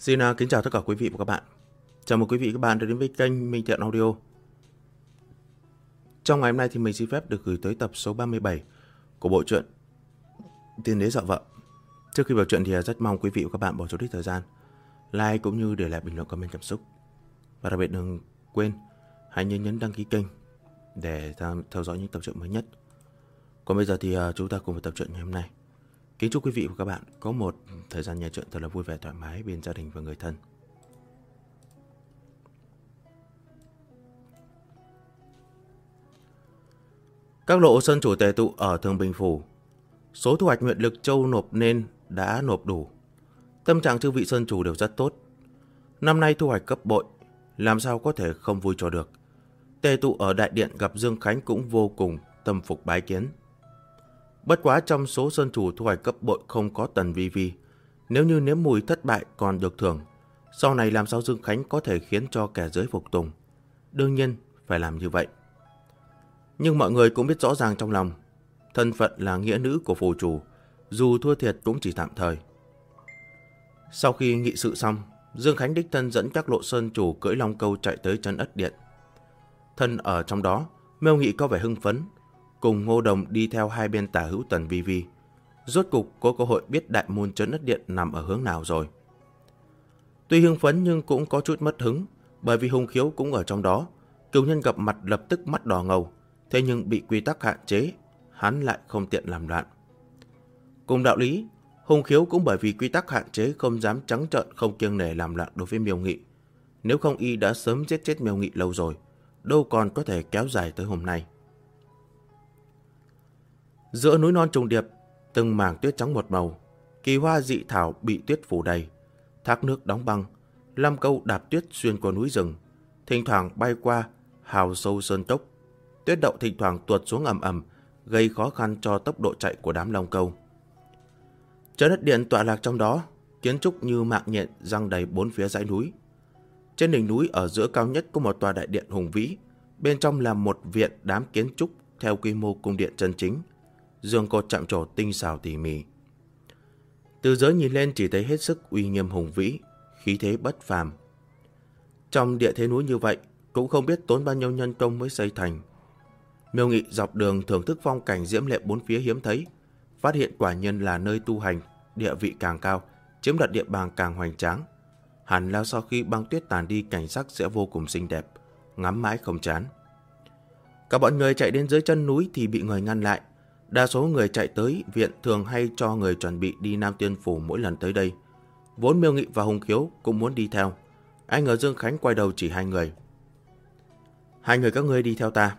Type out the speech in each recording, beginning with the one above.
Xin kính chào tất cả quý vị và các bạn. Chào mừng quý vị và các bạn đã đến với kênh Minh Thiện Audio. Trong ngày hôm nay thì mình xin phép được gửi tới tập số 37 của bộ truyện Tiên Đế Dọa Vợ. Trước khi vào truyện thì rất mong quý vị và các bạn bỏ chút ít thời gian like cũng như để lại bình luận comment cảm xúc. Và đặc biệt đừng quên hãy nhấn đăng ký kênh để theo dõi những tập truyện mới nhất. Còn bây giờ thì chúng ta cùng vào tập truyện ngày hôm nay. Kính chúc quý vị và các bạn có một thời gian nghe truyện thật là vui vẻ thoải mái bên gia đình và người thân. Các lộ sơn chủ tề tụ ở Thường Bình Phủ. Số thu hoạch huyện Lực Châu nộp nên đã nộp đủ. Tâm trạng chư vị sơn chủ đều rất tốt. Năm nay thu hoạch gấp bội, làm sao có thể không vui cho được. Tề tụ ở đại điện gặp Dương Khánh cũng vô cùng tâm phục bái kiến. Bất quá trong số sơn chủ thu hoạch gấp bội không có Tần Vi Vi. Nếu như nếm mùi thất bại còn được thưởng, sau này làm sao Dương Khánh có thể khiến cho kẻ dưới phục tùng. Đương nhiên phải làm như vậy. Nhưng mọi người cũng biết rõ ràng trong lòng, thân phận là nghĩa nữ của phủ chủ, dù thua thiệt cũng chỉ tạm thời. Sau khi nghị sự xong, Dương Khánh đích thân dẫn các lộ sơn chủ cưỡi long câu chạy tới trấn Ất Điện. Thân ở trong đó, Miêu Nghị có vẻ hưng phấn, cùng Ngô Đồng đi theo hai bên tả hữu Tần Vi Vi. Rốt cục có cơ hội biết đại môn trấn Ất Điện nằm ở hướng nào rồi. Tuy hưng phấn nhưng cũng có chút mất hứng, bởi vì Hùng Khiếu cũng ở trong đó. Cửu nhân gặp mặt lập tức mắt đỏ ngầu, thế nhưng bị quy tắc hạn chế, hắn lại không tiện làm loạn. Cùng đạo lý, Hùng Khiếu cũng bởi vì quy tắc hạn chế không dám trắng trợn không kiêng nể làm loạn đối với Miêu Nghị. Nếu không y đã sớm giết chết Miêu Nghị lâu rồi, đâu còn có thể kéo dài tới hôm nay. Giữa núi non trùng điệp, từng mảng tuyết trắng một màu, kỳ hoa dị thảo bị tuyết phủ đầy, thác nước đóng băng, lam câu đạp tuyết xuyên qua núi rừng, thỉnh thoảng bay qua hào sâu sơn cốc. Tuyết động thỉnh thoảng tuột xuống ầm ầm, gây khó khăn cho tốc độ chạy của đám long câu. Trấn Ất Điện tọa lạc trong đó, kiến trúc như mạng nhện giăng đầy bốn phía dãy núi. Trên đỉnh núi ở giữa cao nhất có một tòa đại điện hùng vĩ, bên trong là một viện đám kiến trúc theo quy mô cung điện chân chính, giường cột chạm trổ tinh xảo tỉ mỉ. Từ dưới nhìn lên chỉ thấy hết sức uy nghiêm hùng vĩ, khí thế bất phàm. Trong địa thế núi như vậy, cũng không biết tốn bao nhiêu nhân công mới xây thành. Miêu Nghị dọc đường thưởng thức phong cảnh diễm lệ bốn phía hiếm thấy, phát hiện quả nhiên là nơi tu hành, địa vị càng cao, chiếm đoạt địa bàn càng hoành tráng. Hẳn là sau khi băng tuyết tàn đi, cảnh sắc sẽ vô cùng xinh đẹp, ngắm mãi không chán. Cả bọn người chạy đến dưới chân núi thì bị người ngăn lại. Đa số người chạy tới viện thường hay cho người chuẩn bị đi Nam Tiên Phủ mỗi lần tới đây. Vốn Miêu Nghị và Hùng Khiếu cũng muốn đi theo. Anh ngờ Dương Khánh quay đầu chỉ hai người. Hai người các ngươi đi theo ta.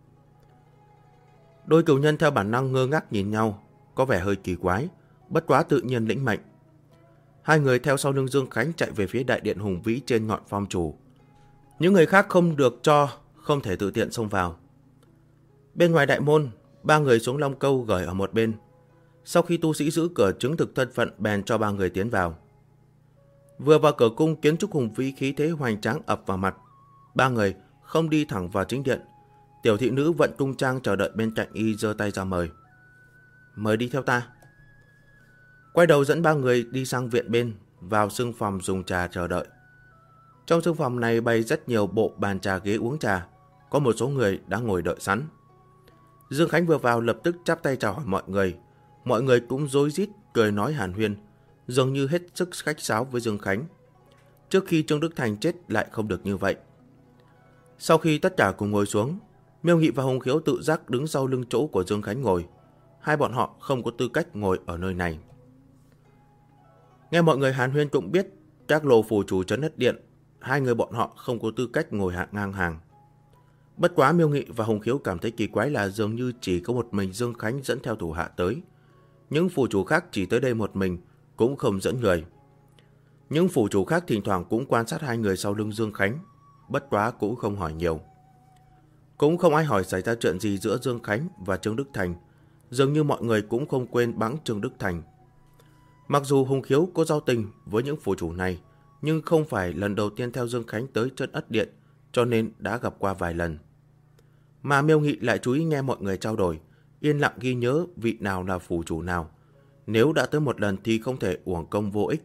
Đôi cửu nhân theo bản năng ngơ ngác nhìn nhau, có vẻ hơi kỳ quái, bất quá tự nhiên lĩnh mệnh. Hai người theo sau lưng Dương Khánh chạy về phía đại điện hùng vĩ trên ngọn phong chủ. Những người khác không được cho, không thể tự tiện xông vào. Bên ngoài đại môn, ba người xuống long câu gửi ở một bên. Sau khi tu sĩ giữ cửa chứng thực thân phận, bèn cho ba người tiến vào. Vừa vào cửa cung, kiến trúc hùng vĩ khí thế hoành tráng ập vào mặt. Ba người không đi thẳng vào chính điện. Tiểu thị nữ vận cung trang chờ đợi bên cạnh y, giơ tay ra mời. Mời đi theo ta. Quay đầu dẫn ba người đi sang viện bên, vào sương phòng dùng trà chờ đợi. Trong sương phòng này bày rất nhiều bộ bàn trà ghế uống trà, có một số người đã ngồi đợi sẵn. Dương Khánh vừa vào lập tức chắp tay chào hỏi mọi người cũng rối rít cười nói hàn huyên, dường như hết sức khách sáo với Dương Khánh. Trước khi Trương Đức Thành chết lại không được như vậy. Sau khi tất cả cùng ngồi xuống, Miêu Nghị và Hùng Khiếu tự giác đứng sau lưng chỗ của Dương Khánh ngồi. Hai bọn họ không có tư cách ngồi ở nơi này. Nghe mọi người hàn huyên cũng biết, các lộ phủ chủ trấn Ất Điện, hai người bọn họ không có tư cách ngồi ngang hàng. Bất quá Miêu Nghị và Hùng Khiếu cảm thấy kỳ quái là dường như chỉ có một mình Dương Khánh dẫn theo thủ hạ tới. Những phủ chủ khác chỉ tới đây một mình, cũng không dẫn người. Những phủ chủ khác thỉnh thoảng cũng quan sát hai người sau lưng Dương Khánh, bất quá cũng không hỏi nhiều. Cũng không ai hỏi xảy ra chuyện gì giữa Dương Khánh và Trương Đức Thành, dường như mọi người cũng không quên bẵng Trương Đức Thành. Mặc dù Hùng Khiếu có giao tình với những phủ chủ này, nhưng không phải lần đầu tiên theo Dương Khánh tới trấn Ất Điện, cho nên đã gặp qua vài lần. Mà Miêu Nghị lại chú ý nghe mọi người trao đổi, yên lặng ghi nhớ vị nào là phủ chủ nào. Nếu đã tới một lần thì không thể uổng công vô ích,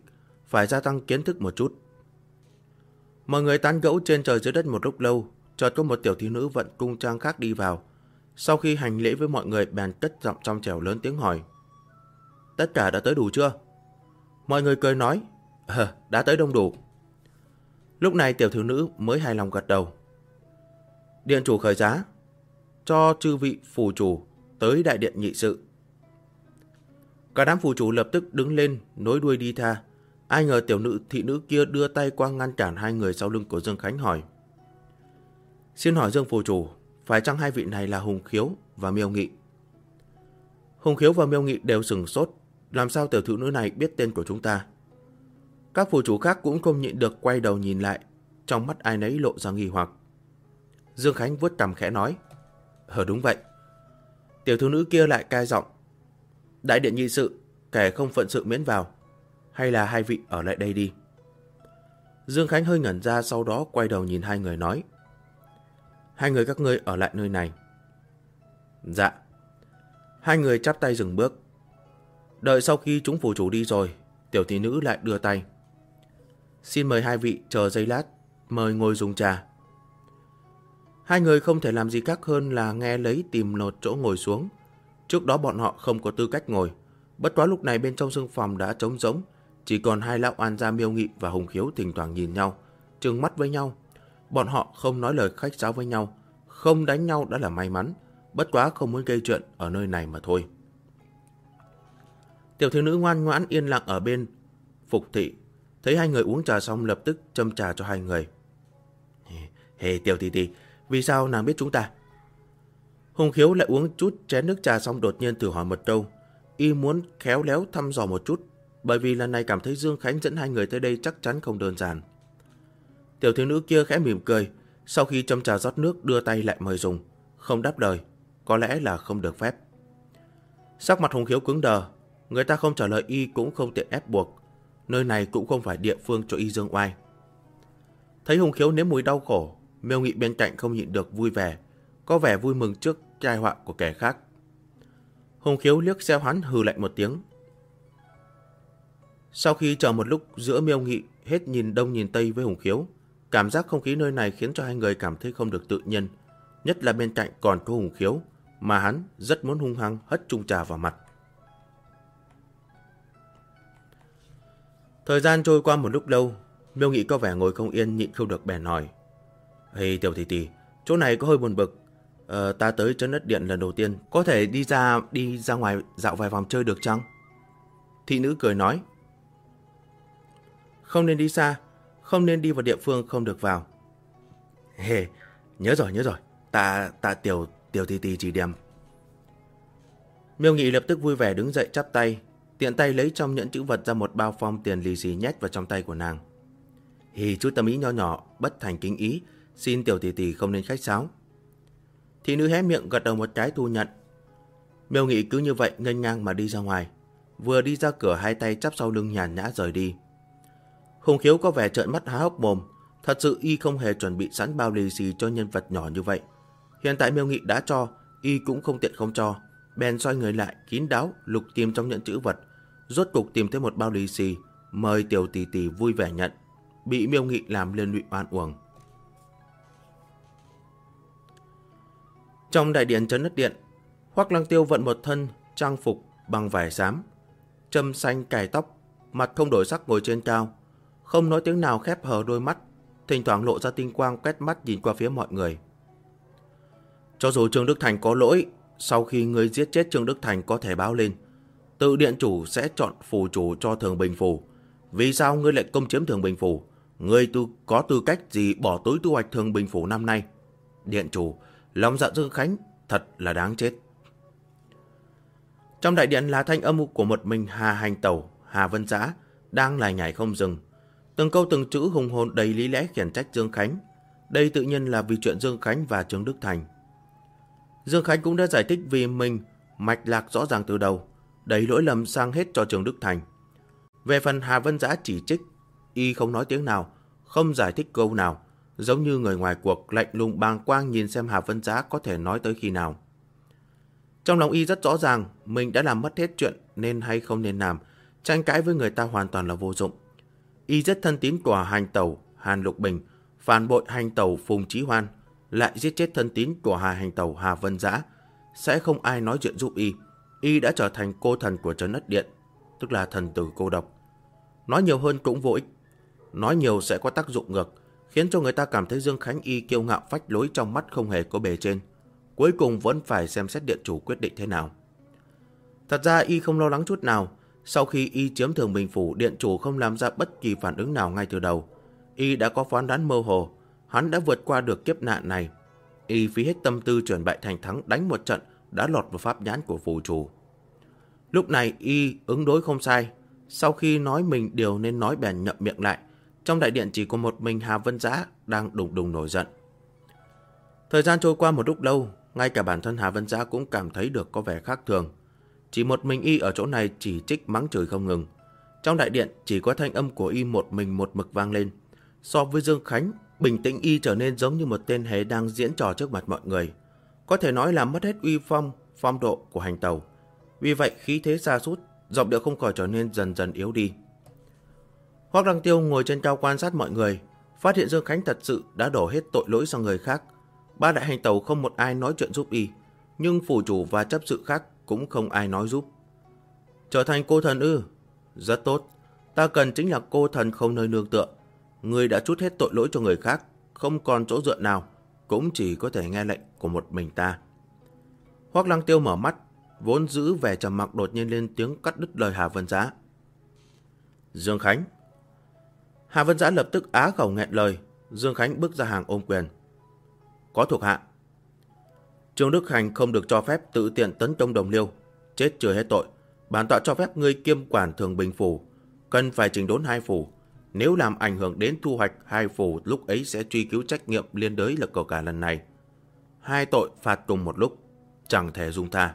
phải gia tăng kiến thức một chút. Mọi người tán gẫu trên trời dưới đất một lúc lâu, chợt có một tiểu thiếu nữ vận cung trang khác đi vào. Sau khi hành lễ với mọi người, bèn cất giọng trong trẻo lớn tiếng hỏi: tất cả đã tới đủ chưa? Mọi người cười nói: đã tới đông đủ. Lúc này tiểu thiếu nữ mới hài lòng gật đầu. Điện chủ khởi giá, cho chư vị phù chủ tới đại điện nghị sự. Cả đám phù chủ lập tức đứng lên nối đuôi đi tha. Ai ngờ thị nữ kia đưa tay qua ngăn cản hai người sau lưng của Dương Khánh, hỏi: xin hỏi Dương phù chủ, phải chăng hai vị này là Hùng Khiếu và Miêu Nghị? Hùng Khiếu và Miêu Nghị đều sửng sốt. Làm sao tiểu thiếu nữ này biết tên của chúng ta? Các phù chủ khác cũng không nhịn được quay đầu nhìn lại, trong mắt ai nấy lộ ra nghi hoặc. Dương Khánh vuốt cằm khẽ nói: đúng vậy. Tiểu thiếu nữ kia lại cai giọng: đại điện nghị sự, kẻ không phận sự miễn vào, hay là hai vị ở lại đây đi? Dương Khánh hơi ngẩn ra, sau đó quay đầu nhìn hai người nói: hai người các ngươi ở lại nơi này. Dạ. Hai người chắp tay dừng bước. Đợi sau khi chúng phù chủ đi rồi, tiểu thị nữ lại đưa tay: xin mời hai vị chờ giây lát, mời ngồi dùng trà. Hai người không thể làm gì khác hơn là nghe lấy tìm một chỗ ngồi xuống. Trước đó bọn họ không có tư cách ngồi. Bất quá lúc này bên trong sương phòng đã trống rỗng, chỉ còn hai lão oan gia Miêu Nghị và Hùng Khiếu thỉnh thoảng nhìn nhau, trừng mắt với nhau. Bọn họ không nói lời khách sáo với nhau, không đánh nhau đã là may mắn, bất quá không muốn gây chuyện ở nơi này mà thôi. Tiểu thiếu nữ ngoan ngoãn yên lặng ở bên phục thị, thấy hai người uống trà xong lập tức châm trà cho hai người. Tiểu tỷ tỷ, vì sao nàng biết chúng ta? Hùng Khiếu lại uống chút chén nước trà xong đột nhiên thử hỏi một câu. Y muốn khéo léo thăm dò một chút, bởi vì lần này cảm thấy Dương Khánh dẫn hai người tới đây chắc chắn không đơn giản. Tiểu thiếu nữ kia khẽ mỉm cười, sau khi châm trà rót nước đưa tay lại mời dùng, không đáp lời, có lẽ là không được phép. Sắc mặt Hùng Khiếu cứng đờ, người ta không trả lời y cũng không tiện ép buộc, nơi này cũng không phải địa phương cho y dương oai. Thấy Hùng Khiếu nếm mùi đau khổ, Miêu Nghị bên cạnh không nhịn được vui vẻ, có vẻ vui mừng trước tai họa của kẻ khác. Hùng Khiếu liếc xéo hắn hừ lạnh một tiếng. Sau khi chờ một lúc, giữa Miêu Nghị hết nhìn đông nhìn tây với Hùng Khiếu, cảm giác không khí nơi này khiến cho hai người cảm thấy không được tự nhiên, nhất là bên cạnh còn có Hùng Khiếu, mà hắn rất muốn hung hăng hất chung trà vào mặt. Thời gian trôi qua một lúc lâu, Miêu Nghị có vẻ ngồi không yên, nhịn không được bèn hỏi: tiểu tỷ tỷ, chỗ này có hơi buồn bực. Ta tới Trấn Đất Điện lần đầu tiên, có thể đi ra ngoài dạo vài vòng chơi được chăng? Thị nữ cười nói: không nên đi xa, không nên đi vào địa phương không được vào. Nhớ rồi, ta tiểu tỷ tỷ chỉ điểm. Miêu Nghị lập tức vui vẻ đứng dậy chắp tay, tiện tay lấy trong nhẫn chữ vật ra một bao phong tiền lì xì nhét vào trong tay của nàng. Chút tâm ý nho nhỏ, bất thành kính ý, xin tiểu tỷ tỷ không nên khách sáo. Thị nữ hé miệng gật đầu một cái thu nhận. Miêu Nghị cứ như vậy nghênh ngang mà đi ra ngoài, vừa đi ra cửa hai tay chắp sau lưng nhàn nhã rời đi. Hùng Khiếu có vẻ trợn mắt há hốc mồm, thật sự y không hề chuẩn bị sẵn bao lì xì cho nhân vật nhỏ như vậy. Hiện tại Miêu Nghị đã cho, y cũng không tiện không cho, bèn xoay người lại kín đáo lục tìm trong nhẫn chữ vật, rốt cục tìm thấy một bao lì xì, mời tiểu tỷ tỷ vui vẻ nhận, bị Miêu Nghị làm liên lụy oan uổng. Trong đại điện Trấn Đất Điện, Hoắc Lăng Tiêu vận một thân trang phục bằng vải xám, châm xanh cài tóc, mặt không đổi sắc ngồi trên cao, không nói tiếng nào, khép hờ đôi mắt, thỉnh thoảng lộ ra tinh quang quét mắt nhìn qua phía mọi người. Cho dù Trương Đức Thành có lỗi, sau khi ngươi giết chết Trương Đức Thành có thể báo lên, tự điện chủ sẽ chọn phù chủ cho Thường Bình Phủ. Vì sao ngươi lại công chiếm Thường Bình Phủ? Ngươi có tư cách gì bỏ túi thu hoạch Thường Bình Phủ năm nay? Điện chủ, lòng dạ Dương Khánh thật là đáng chết. Trong đại điện là thanh âm của một mình Hà Hành Tẩu, Hà Vân Dã đang lải nhải không dừng, từng câu từng chữ hùng hồn đầy lý lẽ khiển trách Dương Khánh. Đây tự nhiên là vì chuyện Dương Khánh và Trương Đức Thành. Dương Khánh cũng đã giải thích vì mình mạch lạc rõ ràng từ đầu, đẩy lỗi lầm sang hết cho Trương Đức Thành. Về phần Hà Vân Dã chỉ trích, y không nói tiếng nào, không giải thích câu nào, giống như người ngoài cuộc lạnh lùng bàng quang nhìn xem Hà Vân Dã có thể nói tới khi nào. Trong lòng y rất rõ ràng mình đã làm mất hết chuyện nên hay không nên làm, tranh cãi với người ta hoàn toàn là vô dụng. Y giết thân tín của hành tẩu Hàn Lục Bình, phản bội hành tẩu Phùng Chí Hoan, lại giết chết thân tín của hành tẩu Hà Vân Dã, sẽ không ai nói chuyện giúp Y. Y đã trở thành cô thần của Trấn Ất Điện, tức là thần tử cô độc. Nói nhiều hơn cũng vô ích, nói nhiều sẽ có tác dụng ngược, khiến cho người ta cảm thấy Dương Khánh Y kiêu ngạo phách lối, trong mắt không hề có bề trên. Cuối cùng vẫn phải xem xét điện chủ quyết định thế nào. Thật ra Y không lo lắng chút nào. Sau khi Y chiếm Thường Bình Phủ, điện chủ không làm ra bất kỳ phản ứng nào ngay từ đầu. Y đã có phán đoán mơ hồ, hắn đã vượt qua được kiếp nạn này. Y phí hết tâm tư chuyển bại thành thắng, đánh một trận đã lọt vào pháp nhãn của phủ chủ. Lúc này Y ứng đối không sai. Sau khi nói mình điều nên nói, bèn nhậm miệng lại. Trong đại điện chỉ có một mình Hà Vân Dã đang đùng đùng nổi giận. Thời gian trôi qua một lúc lâu, ngay cả bản thân Hà Vân Dã cũng cảm thấy được có vẻ khác thường. Chỉ một mình Y ở chỗ này chỉ trích mắng chửi không ngừng. Trong đại điện chỉ có thanh âm của Y một mình một mực vang lên. So với Dương Khánh, bình tĩnh Y trở nên giống như một tên hề đang diễn trò trước mặt mọi người. Có thể nói là mất hết uy phong, phong độ của hành tẩu. Vì vậy khí thế sa sút, giọng điệu không khỏi trở nên dần dần yếu đi. Hoắc Lăng Tiêu ngồi trên cao quan sát mọi người, phát hiện Dương Khánh thật sự đã đổ hết tội lỗi sang người khác. Ba đại hành tẩu không một ai nói chuyện giúp Y, nhưng phủ chủ và chấp sự khác cũng không ai nói giúp. Trở thành cô thần ư? Rất tốt, ta cần chính là cô thần không nơi nương tựa. Người đã trút hết tội lỗi cho người khác, không còn chỗ dựa nào, cũng chỉ có thể nghe lệnh của một mình ta. Hoắc Lăng Tiêu mở mắt, vốn giữ vẻ trầm mặc đột nhiên lên tiếng cắt đứt lời Hà Vân Dã. Dương Khánh. Hà Vân Dã lập tức á khẩu nghẹn lời. Dương Khánh bước ra hàng ôm quyền. Có thuộc hạ. Trương Đức Hành không được cho phép tự tiện tấn công đồng liêu, chết chưa hết tội. Bản tọa cho phép ngươi kiêm quản Thường Bình Phủ, cần phải chỉnh đốn hai phủ. Nếu làm ảnh hưởng đến thu hoạch hai phủ, lúc ấy sẽ truy cứu trách nhiệm liên đới là của cả lần này. Hai tội phạt cùng một lúc, chẳng thể dung tha.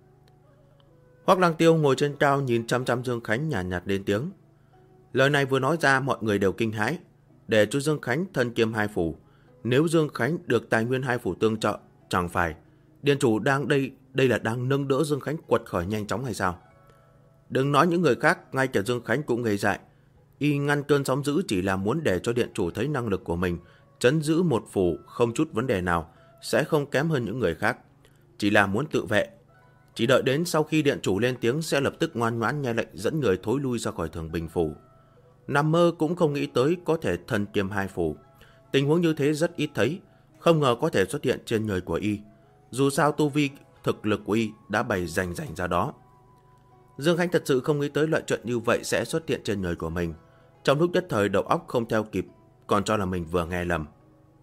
Hoắc Lăng Tiêu ngồi trên cao nhìn chăm chăm Dương Khánh, nhàn nhạt lên tiếng. Lời này vừa nói ra mọi người đều kinh hãi. Để cho Dương Khánh thân kiêm hai phủ, nếu Dương Khánh được tài nguyên hai phủ tương trợ, chẳng phải điện chủ đang đây là đang nâng đỡ Dương Khánh quật khởi nhanh chóng hay sao? Đừng nói những người khác, ngay cả Dương Khánh cũng ngây dại. Y ngăn cơn sóng dữ chỉ là muốn để cho điện chủ thấy năng lực của mình, trấn giữ một phủ không chút vấn đề nào, sẽ không kém hơn những người khác. Chỉ là muốn tự vệ. Chỉ đợi đến sau khi điện chủ lên tiếng sẽ lập tức ngoan ngoãn nghe lệnh dẫn người thối lui ra khỏi Thường Bình Phủ. Nằm mơ cũng không nghĩ tới có thể thân kiêm hai phủ. Tình huống như thế rất ít thấy, không ngờ có thể xuất hiện trên người của Y. Dù sao tu vi thực lực của Y đã bày rành ra đó. Dương Khánh thật sự không nghĩ tới loại chuyện như vậy sẽ xuất hiện trên người của mình. Trong lúc nhất thời đầu óc không theo kịp, còn cho là mình vừa nghe lầm.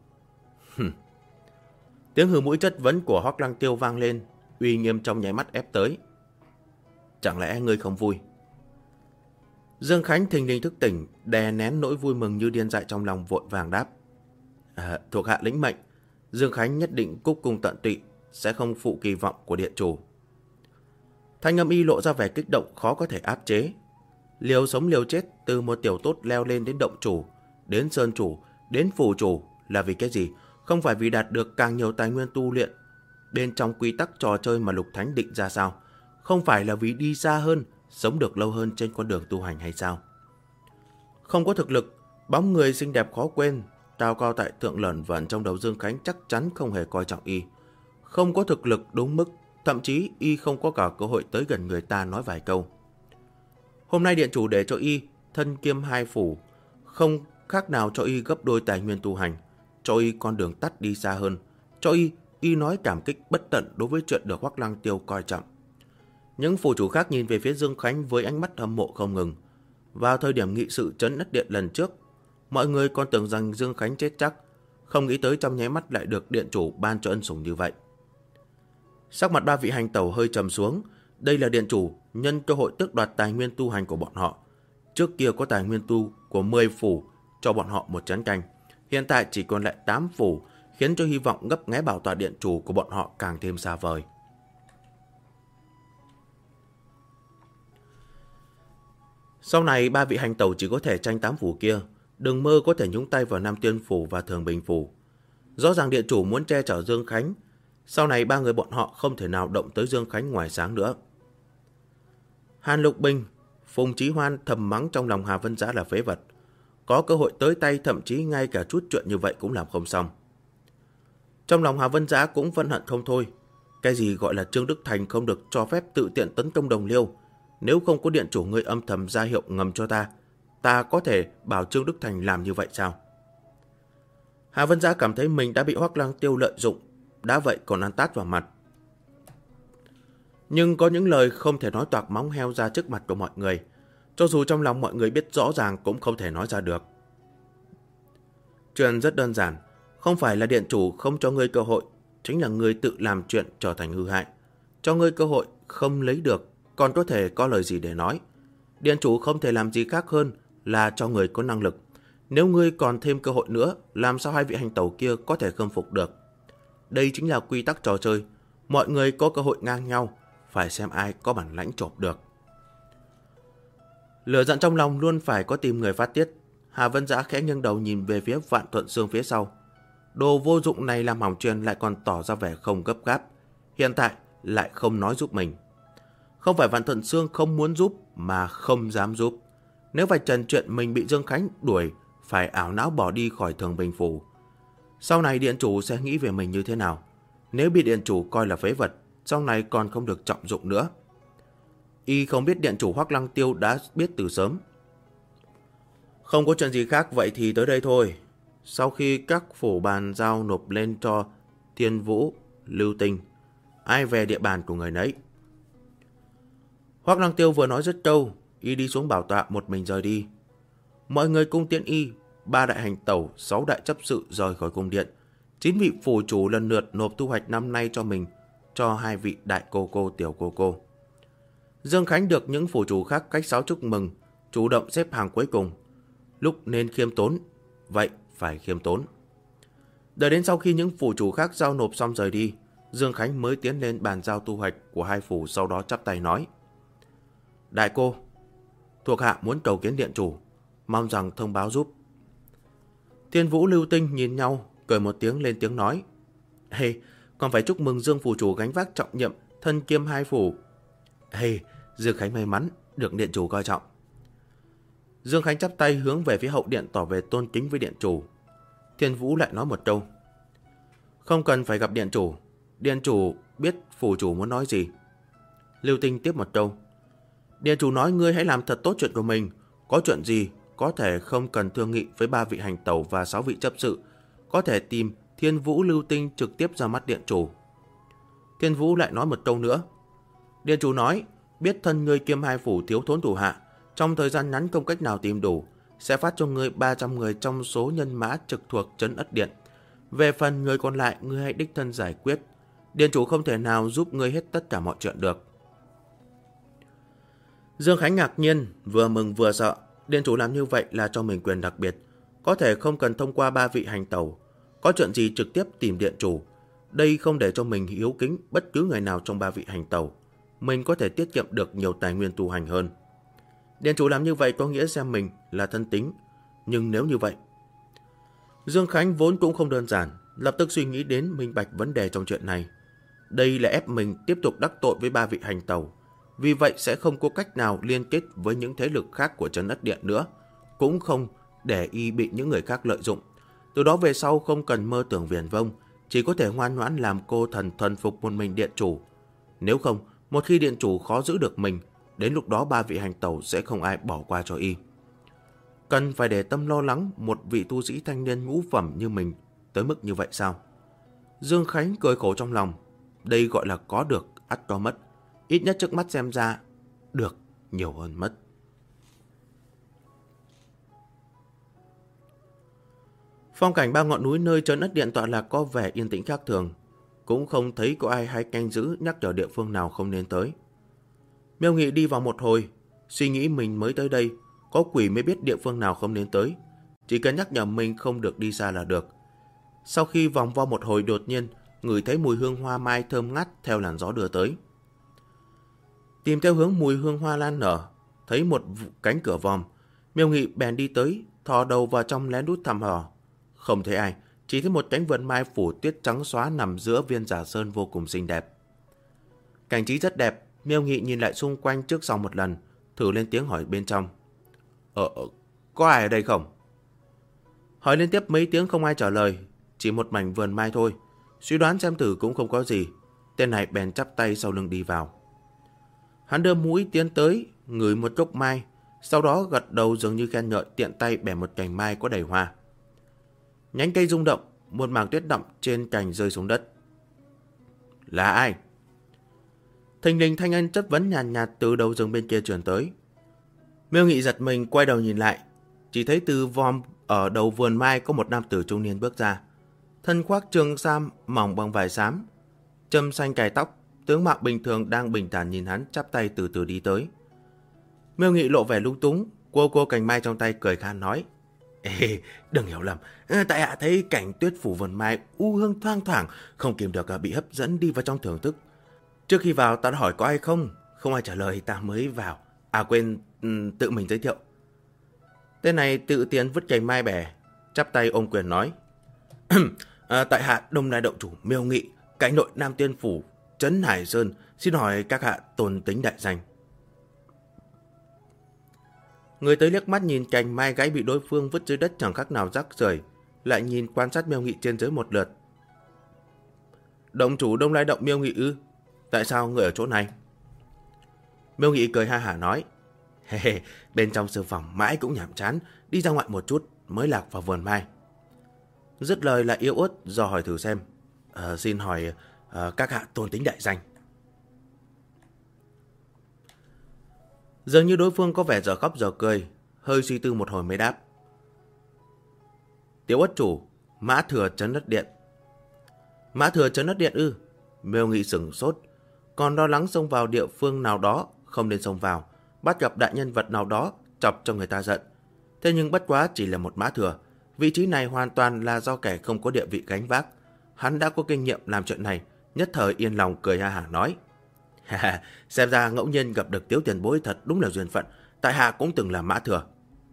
Tiếng hừ mũi chất vấn của Hoắc Lăng Tiêu vang lên, uy nghiêm trong nháy mắt ép tới. Chẳng lẽ ngươi không vui? Dương Khánh thình lình thức tỉnh, đè nén nỗi vui mừng như điên dại trong lòng, vội vàng đáp. Thuộc hạ lĩnh mệnh, Dương Khánh nhất định cúc cung tận tụy, sẽ không phụ kỳ vọng của điện chủ. Thanh âm Y lộ ra vẻ kích động khó có thể áp chế. Liều sống liều chết, từ một tiểu tốt leo lên đến động chủ, đến sơn chủ, đến phủ chủ là vì cái gì? Không phải vì đạt được càng nhiều tài nguyên tu luyện bên trong quy tắc trò chơi mà Lục Thánh định ra sao? Không phải là vì đi xa hơn, sống được lâu hơn trên con đường tu hành hay sao? Không có thực lực, bóng người xinh đẹp khó quên, cao cao tại thượng lởn vởn trong đầu Dương Khánh chắc chắn không hề coi trọng Y. Không có thực lực đúng mức, thậm chí Y không có cả cơ hội tới gần người ta nói vài câu. Hôm nay điện chủ để cho Y thân kiêm hai phủ, không khác nào cho Y gấp đôi tài nguyên tu hành, cho Y con đường tắt đi xa hơn, cho Y nói cảm kích bất tận đối với chuyện được Hoắc Lăng Tiêu coi trọng. Những phủ chủ khác nhìn về phía Dương Khánh với ánh mắt hâm mộ không ngừng. Vào thời điểm nghị sự Trấn Ất Điện lần trước, mọi người còn tưởng rằng Dương Khánh chết chắc, không nghĩ tới trong nháy mắt lại được điện chủ ban cho ân sủng như vậy. Sắc mặt ba vị hành tẩu hơi trầm xuống. Đây là điện chủ nhân cơ hội tước đoạt tài nguyên tu hành của bọn họ. Trước kia có tài nguyên tu của 10 phủ cho bọn họ một chén canh, hiện tại chỉ còn lại 8 phủ, khiến cho hy vọng ngấp nghé bảo tọa điện chủ của bọn họ càng thêm xa vời. Sau này ba vị hành tẩu chỉ có thể tranh 8 phủ kia, đừng mơ có thể nhúng tay vào Nam Tiên Phủ và Thường Bình Phủ. Rõ ràng điện chủ muốn che chở Dương Khánh, sau này ba người bọn họ không thể nào động tới Dương Khánh ngoài sáng nữa. Hàn Lục Bình, Phùng Chí Hoan thầm mắng trong lòng Hà Vân Dã là phế vật. Có cơ hội tới tay, thậm chí ngay cả chút chuyện như vậy cũng làm không xong. Trong lòng Hà Vân Dã cũng phẫn hận không thôi. Cái gì gọi là Trương Đức Thành không được cho phép tự tiện tấn công Đồng Liêu? Nếu không có điện chủ ngươi âm thầm ra hiệu ngầm cho ta có thể bảo Trương Đức Thành làm như vậy sao? Hà Vân Dã cảm thấy mình đã bị Hoắc Lăng Tiêu lợi dụng, đã vậy còn ăn tát vào mặt. Nhưng có những lời không thể nói toạc móng heo ra trước mặt của mọi người. Cho dù trong lòng mọi người biết rõ ràng cũng không thể nói ra được. Chuyện rất đơn giản. Không phải là điện chủ không cho ngươi cơ hội, chính là ngươi tự làm chuyện trở thành hư hại. Cho ngươi cơ hội không lấy được, còn có thể có lời gì để nói. Điện chủ không thể làm gì khác hơn là cho người có năng lực. Nếu ngươi còn thêm cơ hội nữa, làm sao hai vị hành tẩu kia có thể khâm phục được? Đây chính là quy tắc trò chơi. Mọi người có cơ hội ngang nhau, phải xem ai có bản lãnh chộp được. Lửa giận trong lòng luôn phải có tìm người phát tiết. Hà Vân Dã khẽ nghiêng đầu nhìn về phía Vạn Thuận Sương phía sau. Đồ vô dụng này làm hỏng chuyện lại còn tỏ ra vẻ không gấp gáp. Hiện tại lại không nói giúp mình. Không phải Vạn Thuận Sương không muốn giúp mà không dám giúp. Nếu phải trần chuyện mình bị Dương Khánh đuổi, phải ảo não bỏ đi khỏi Thường Bình Phủ. Sau này điện chủ sẽ nghĩ về mình như thế nào? Nếu bị điện chủ coi là phế vật, sau này còn không được trọng dụng nữa. Y không biết điện chủ Hoắc Lăng Tiêu đã biết từ sớm. Không có chuyện gì khác, vậy thì tới đây thôi. Sau khi các phủ bàn giao nộp lên cho Thiên Vũ, Lưu Tinh, ai về địa bàn của người nấy. Hoắc Lăng Tiêu vừa nói dứt câu, y đi xuống bảo tọa một mình rời đi. Mọi người cung tiễn y, 3 đại hành tẩu, 6 đại chấp sự rời khỏi cung điện. 9 vị phủ chủ lần lượt nộp thu hoạch năm nay cho mình, cho 2 vị đại cô cô tiểu cô cô. Dương Khánh được những phủ chủ khác cách sáo chúc mừng, chủ động xếp hàng cuối cùng. Lúc nên khiêm tốn, vậy phải khiêm tốn. Đợi đến sau khi những phủ chủ khác giao nộp xong rời đi, Dương Khánh mới tiến lên bàn giao thu hoạch của 2 phủ, sau đó chắp tay nói: Đại cô, thuộc hạ muốn cầu kiến điện chủ, mong rằng thông báo giúp. Thiên Vũ, Lưu Tinh nhìn nhau, cười một tiếng lên tiếng nói: còn phải chúc mừng Dương phủ chủ gánh vác trọng nhiệm, thân kiêm 2 phủ. Dương Khánh may mắn được điện chủ coi trọng. Dương Khánh chắp tay hướng về phía hậu điện tỏ vẻ tôn kính với điện chủ. Thiên Vũ lại nói một câu: Không cần phải gặp điện chủ biết phủ chủ muốn nói gì. Lưu Tinh tiếp một câu: Điện chủ nói ngươi hãy làm thật tốt chuyện của mình, có chuyện gì có thể không cần thương nghị với 3 vị hành tẩu và 6 vị chấp sự, có thể tìm Thiên Vũ, Lưu Tinh trực tiếp ra mắt điện chủ. Thiên Vũ lại nói một câu nữa: Điện chủ nói biết thân ngươi kiêm 2 phủ thiếu thốn thủ hạ, trong thời gian ngắn không cách nào tìm đủ, sẽ phát cho ngươi 300 người trong số nhân mã trực thuộc trấn Ất Điện. Về phần người còn lại, ngươi hãy đích thân giải quyết. Điện chủ không thể nào giúp ngươi hết tất cả mọi chuyện được. Dương Khánh ngạc nhiên, vừa mừng vừa sợ. Điện chủ làm như vậy là cho mình quyền đặc biệt, có thể không cần thông qua 3 vị hành tẩu, có chuyện gì trực tiếp tìm điện chủ. Đây không để cho mình hiếu kính bất cứ người nào trong 3 vị hành tẩu, mình có thể tiết kiệm được nhiều tài nguyên tu hành hơn. Điện chủ làm như vậy có nghĩa xem mình là thân tín, nhưng nếu như vậy... Dương Khánh vốn cũng không đơn giản, lập tức suy nghĩ đến minh bạch vấn đề trong chuyện này. Đây là ép mình tiếp tục đắc tội với 3 vị hành tẩu, vì vậy sẽ không có cách nào liên kết với những thế lực khác của trấn Ất Điện nữa, cũng không để y bị những người khác lợi dụng. Từ đó về sau không cần mơ tưởng viển vông, chỉ có thể ngoan ngoãn làm cô thần thuần phục một mình điện chủ. Nếu không, một khi điện chủ khó giữ được mình, đến lúc đó 3 vị hành tẩu sẽ không ai bỏ qua cho y. Cần phải để tâm lo lắng một vị tu sĩ thanh niên ngũ phẩm như mình tới mức như vậy sao? Dương Khánh cười khổ trong lòng. Đây gọi là có được ắt có mất. Ít nhất trước mắt xem ra được nhiều hơn mất. Phong cảnh 3 ngọn núi nơi trấn Ất Điện tọa lạc có vẻ yên tĩnh khác thường, cũng không thấy có ai hay canh giữ nhắc nhở địa phương nào không nên tới. Miêu Nghị đi vào một hồi, suy nghĩ mình mới tới đây, có quỷ mới biết địa phương nào không nên tới, chỉ cần nhắc nhở mình không được đi xa là được. Sau khi vòng vo một hồi, đột nhiên ngửi thấy mùi hương hoa mai thơm ngát theo làn gió đưa tới. Tìm theo hướng mùi hương hoa lan nở, thấy một cánh cửa vòm, Miêu Nghị bèn đi tới, thò đầu vào trong lén lút thăm dò. Không thấy ai, chỉ thấy một cánh vườn mai phủ tuyết trắng xóa nằm giữa viên giả sơn vô cùng xinh đẹp. Cảnh trí rất đẹp, Miêu Nghị nhìn lại xung quanh trước sau một lần, thử lên tiếng hỏi bên trong: Có ai ở đây không? Hỏi liên tiếp mấy tiếng không ai trả lời, chỉ một mảnh vườn mai thôi. Suy đoán xem thử cũng không có gì. Tên này bèn chắp tay sau lưng đi vào. Hắn đưa mũi tiến tới, ngửi một gốc mai, sau đó gật đầu dường như khen ngợi, tiện tay bẻ một cành mai có đầy hoa. Nhánh cây rung động, một mảng tuyết đọng trên cành rơi xuống đất. Là ai? Thình lình thanh âm chất vấn nhàn nhạt từ đầu rừng bên kia truyền tới. Miêu Nghị giật mình quay đầu nhìn lại, chỉ thấy từ vòm ở đầu vườn mai có một nam tử trung niên bước ra. Thân khoác trường sam mỏng bằng vải xám, châm xanh cài tóc, tướng mạo bình thường đang bình thản nhìn hắn chắp tay từ từ đi tới. Miêu Nghị lộ vẻ lung túng, cô cành mai trong tay cười khan nói: Ê, đừng hiểu lầm, tại hạ thấy cảnh tuyết phủ vườn mai u hương thoang thoảng, không kìm được bị hấp dẫn đi vào trong thưởng thức. Trước khi vào ta đã hỏi có ai không ai trả lời ta mới vào. À quên, tự mình giới thiệu. Tên này tự tiến vứt cành mai bẻ, chắp tay ôm quyền nói: tại hạ Đông Lai động chủ Miêu Nghị, cảnh nội Nam Tiên phủ trấn Hải Sơn, xin hỏi các hạ tôn tính đại danh. Người tới liếc mắt nhìn cành mai gãy bị đối phương vứt dưới đất chẳng khác nào rác rưởi, lại nhìn quan sát Miêu Nghị trên dưới một lượt. Động chủ Đông Lai động Miêu Nghị ư? Tại sao người ở chỗ này? Miêu Nghị cười ha hả nói: bên trong sư phòng mãi cũng nhàm chán, đi ra ngoài một chút mới lạc vào vườn mai. Dứt lời lại yếu ớt dò hỏi thử xem: xin hỏi các hạ tôn tính đại danh. Dường như đối phương có vẻ giờ khóc giờ cười, hơi suy tư một hồi mới đáp: Tiểu Ất chủ, Mã Thừa Trấn Đất Điện. Mã Thừa Trấn Đất Điện ư? Miêu Nghị sửng sốt, còn lo lắng xông vào địa phương nào đó không nên xông vào, bắt gặp đại nhân vật nào đó chọc cho người ta giận. Thế nhưng bất quá chỉ là một Mã Thừa, vị trí này hoàn toàn là do kẻ không có địa vị gánh vác. Hắn đã có kinh nghiệm làm chuyện này, nhất thời yên lòng cười ha hả nói: xem ra ngẫu nhiên gặp được Tiếu tiền bối thật đúng là duyên phận, tại hạ cũng từng là Mã Thừa.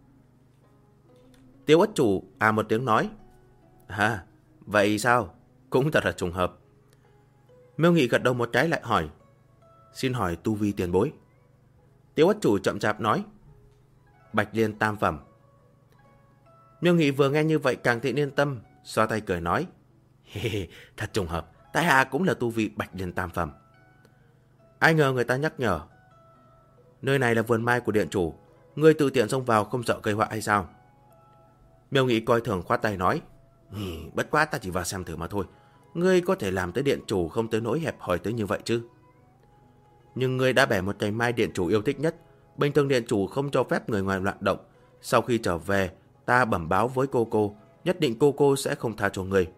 Tiếu Ất chủ một tiếng nói: vậy sao? Cũng thật là trùng hợp. Miêu Nghị gật đầu một cái lại hỏi: xin hỏi tu vi tiền bối. Tiếu Ất chủ chậm chạp nói: Bạch Liên tam phẩm. Miêu Nghị vừa nghe như vậy càng thêm yên tâm, xoa tay cười nói: thật trùng hợp, tại hạ cũng là tu vi Bạch Liên tam phẩm. Ai ngờ người ta nhắc nhở: nơi này là vườn mai của điện chủ, ngươi tự tiện xông vào không sợ gây họa hay sao? Miêu Nghị coi thường khoát tay nói: bất quá ta chỉ vào xem thử mà thôi, ngươi có thể làm tới điện chủ không tới nỗi hẹp hòi tới như vậy chứ? Nhưng ngươi đã bẻ một cành mai điện chủ yêu thích nhất, bình thường điện chủ không cho phép người ngoài loạn động. Sau khi trở về, ta bẩm báo với cô, nhất định cô sẽ không tha cho ngươi.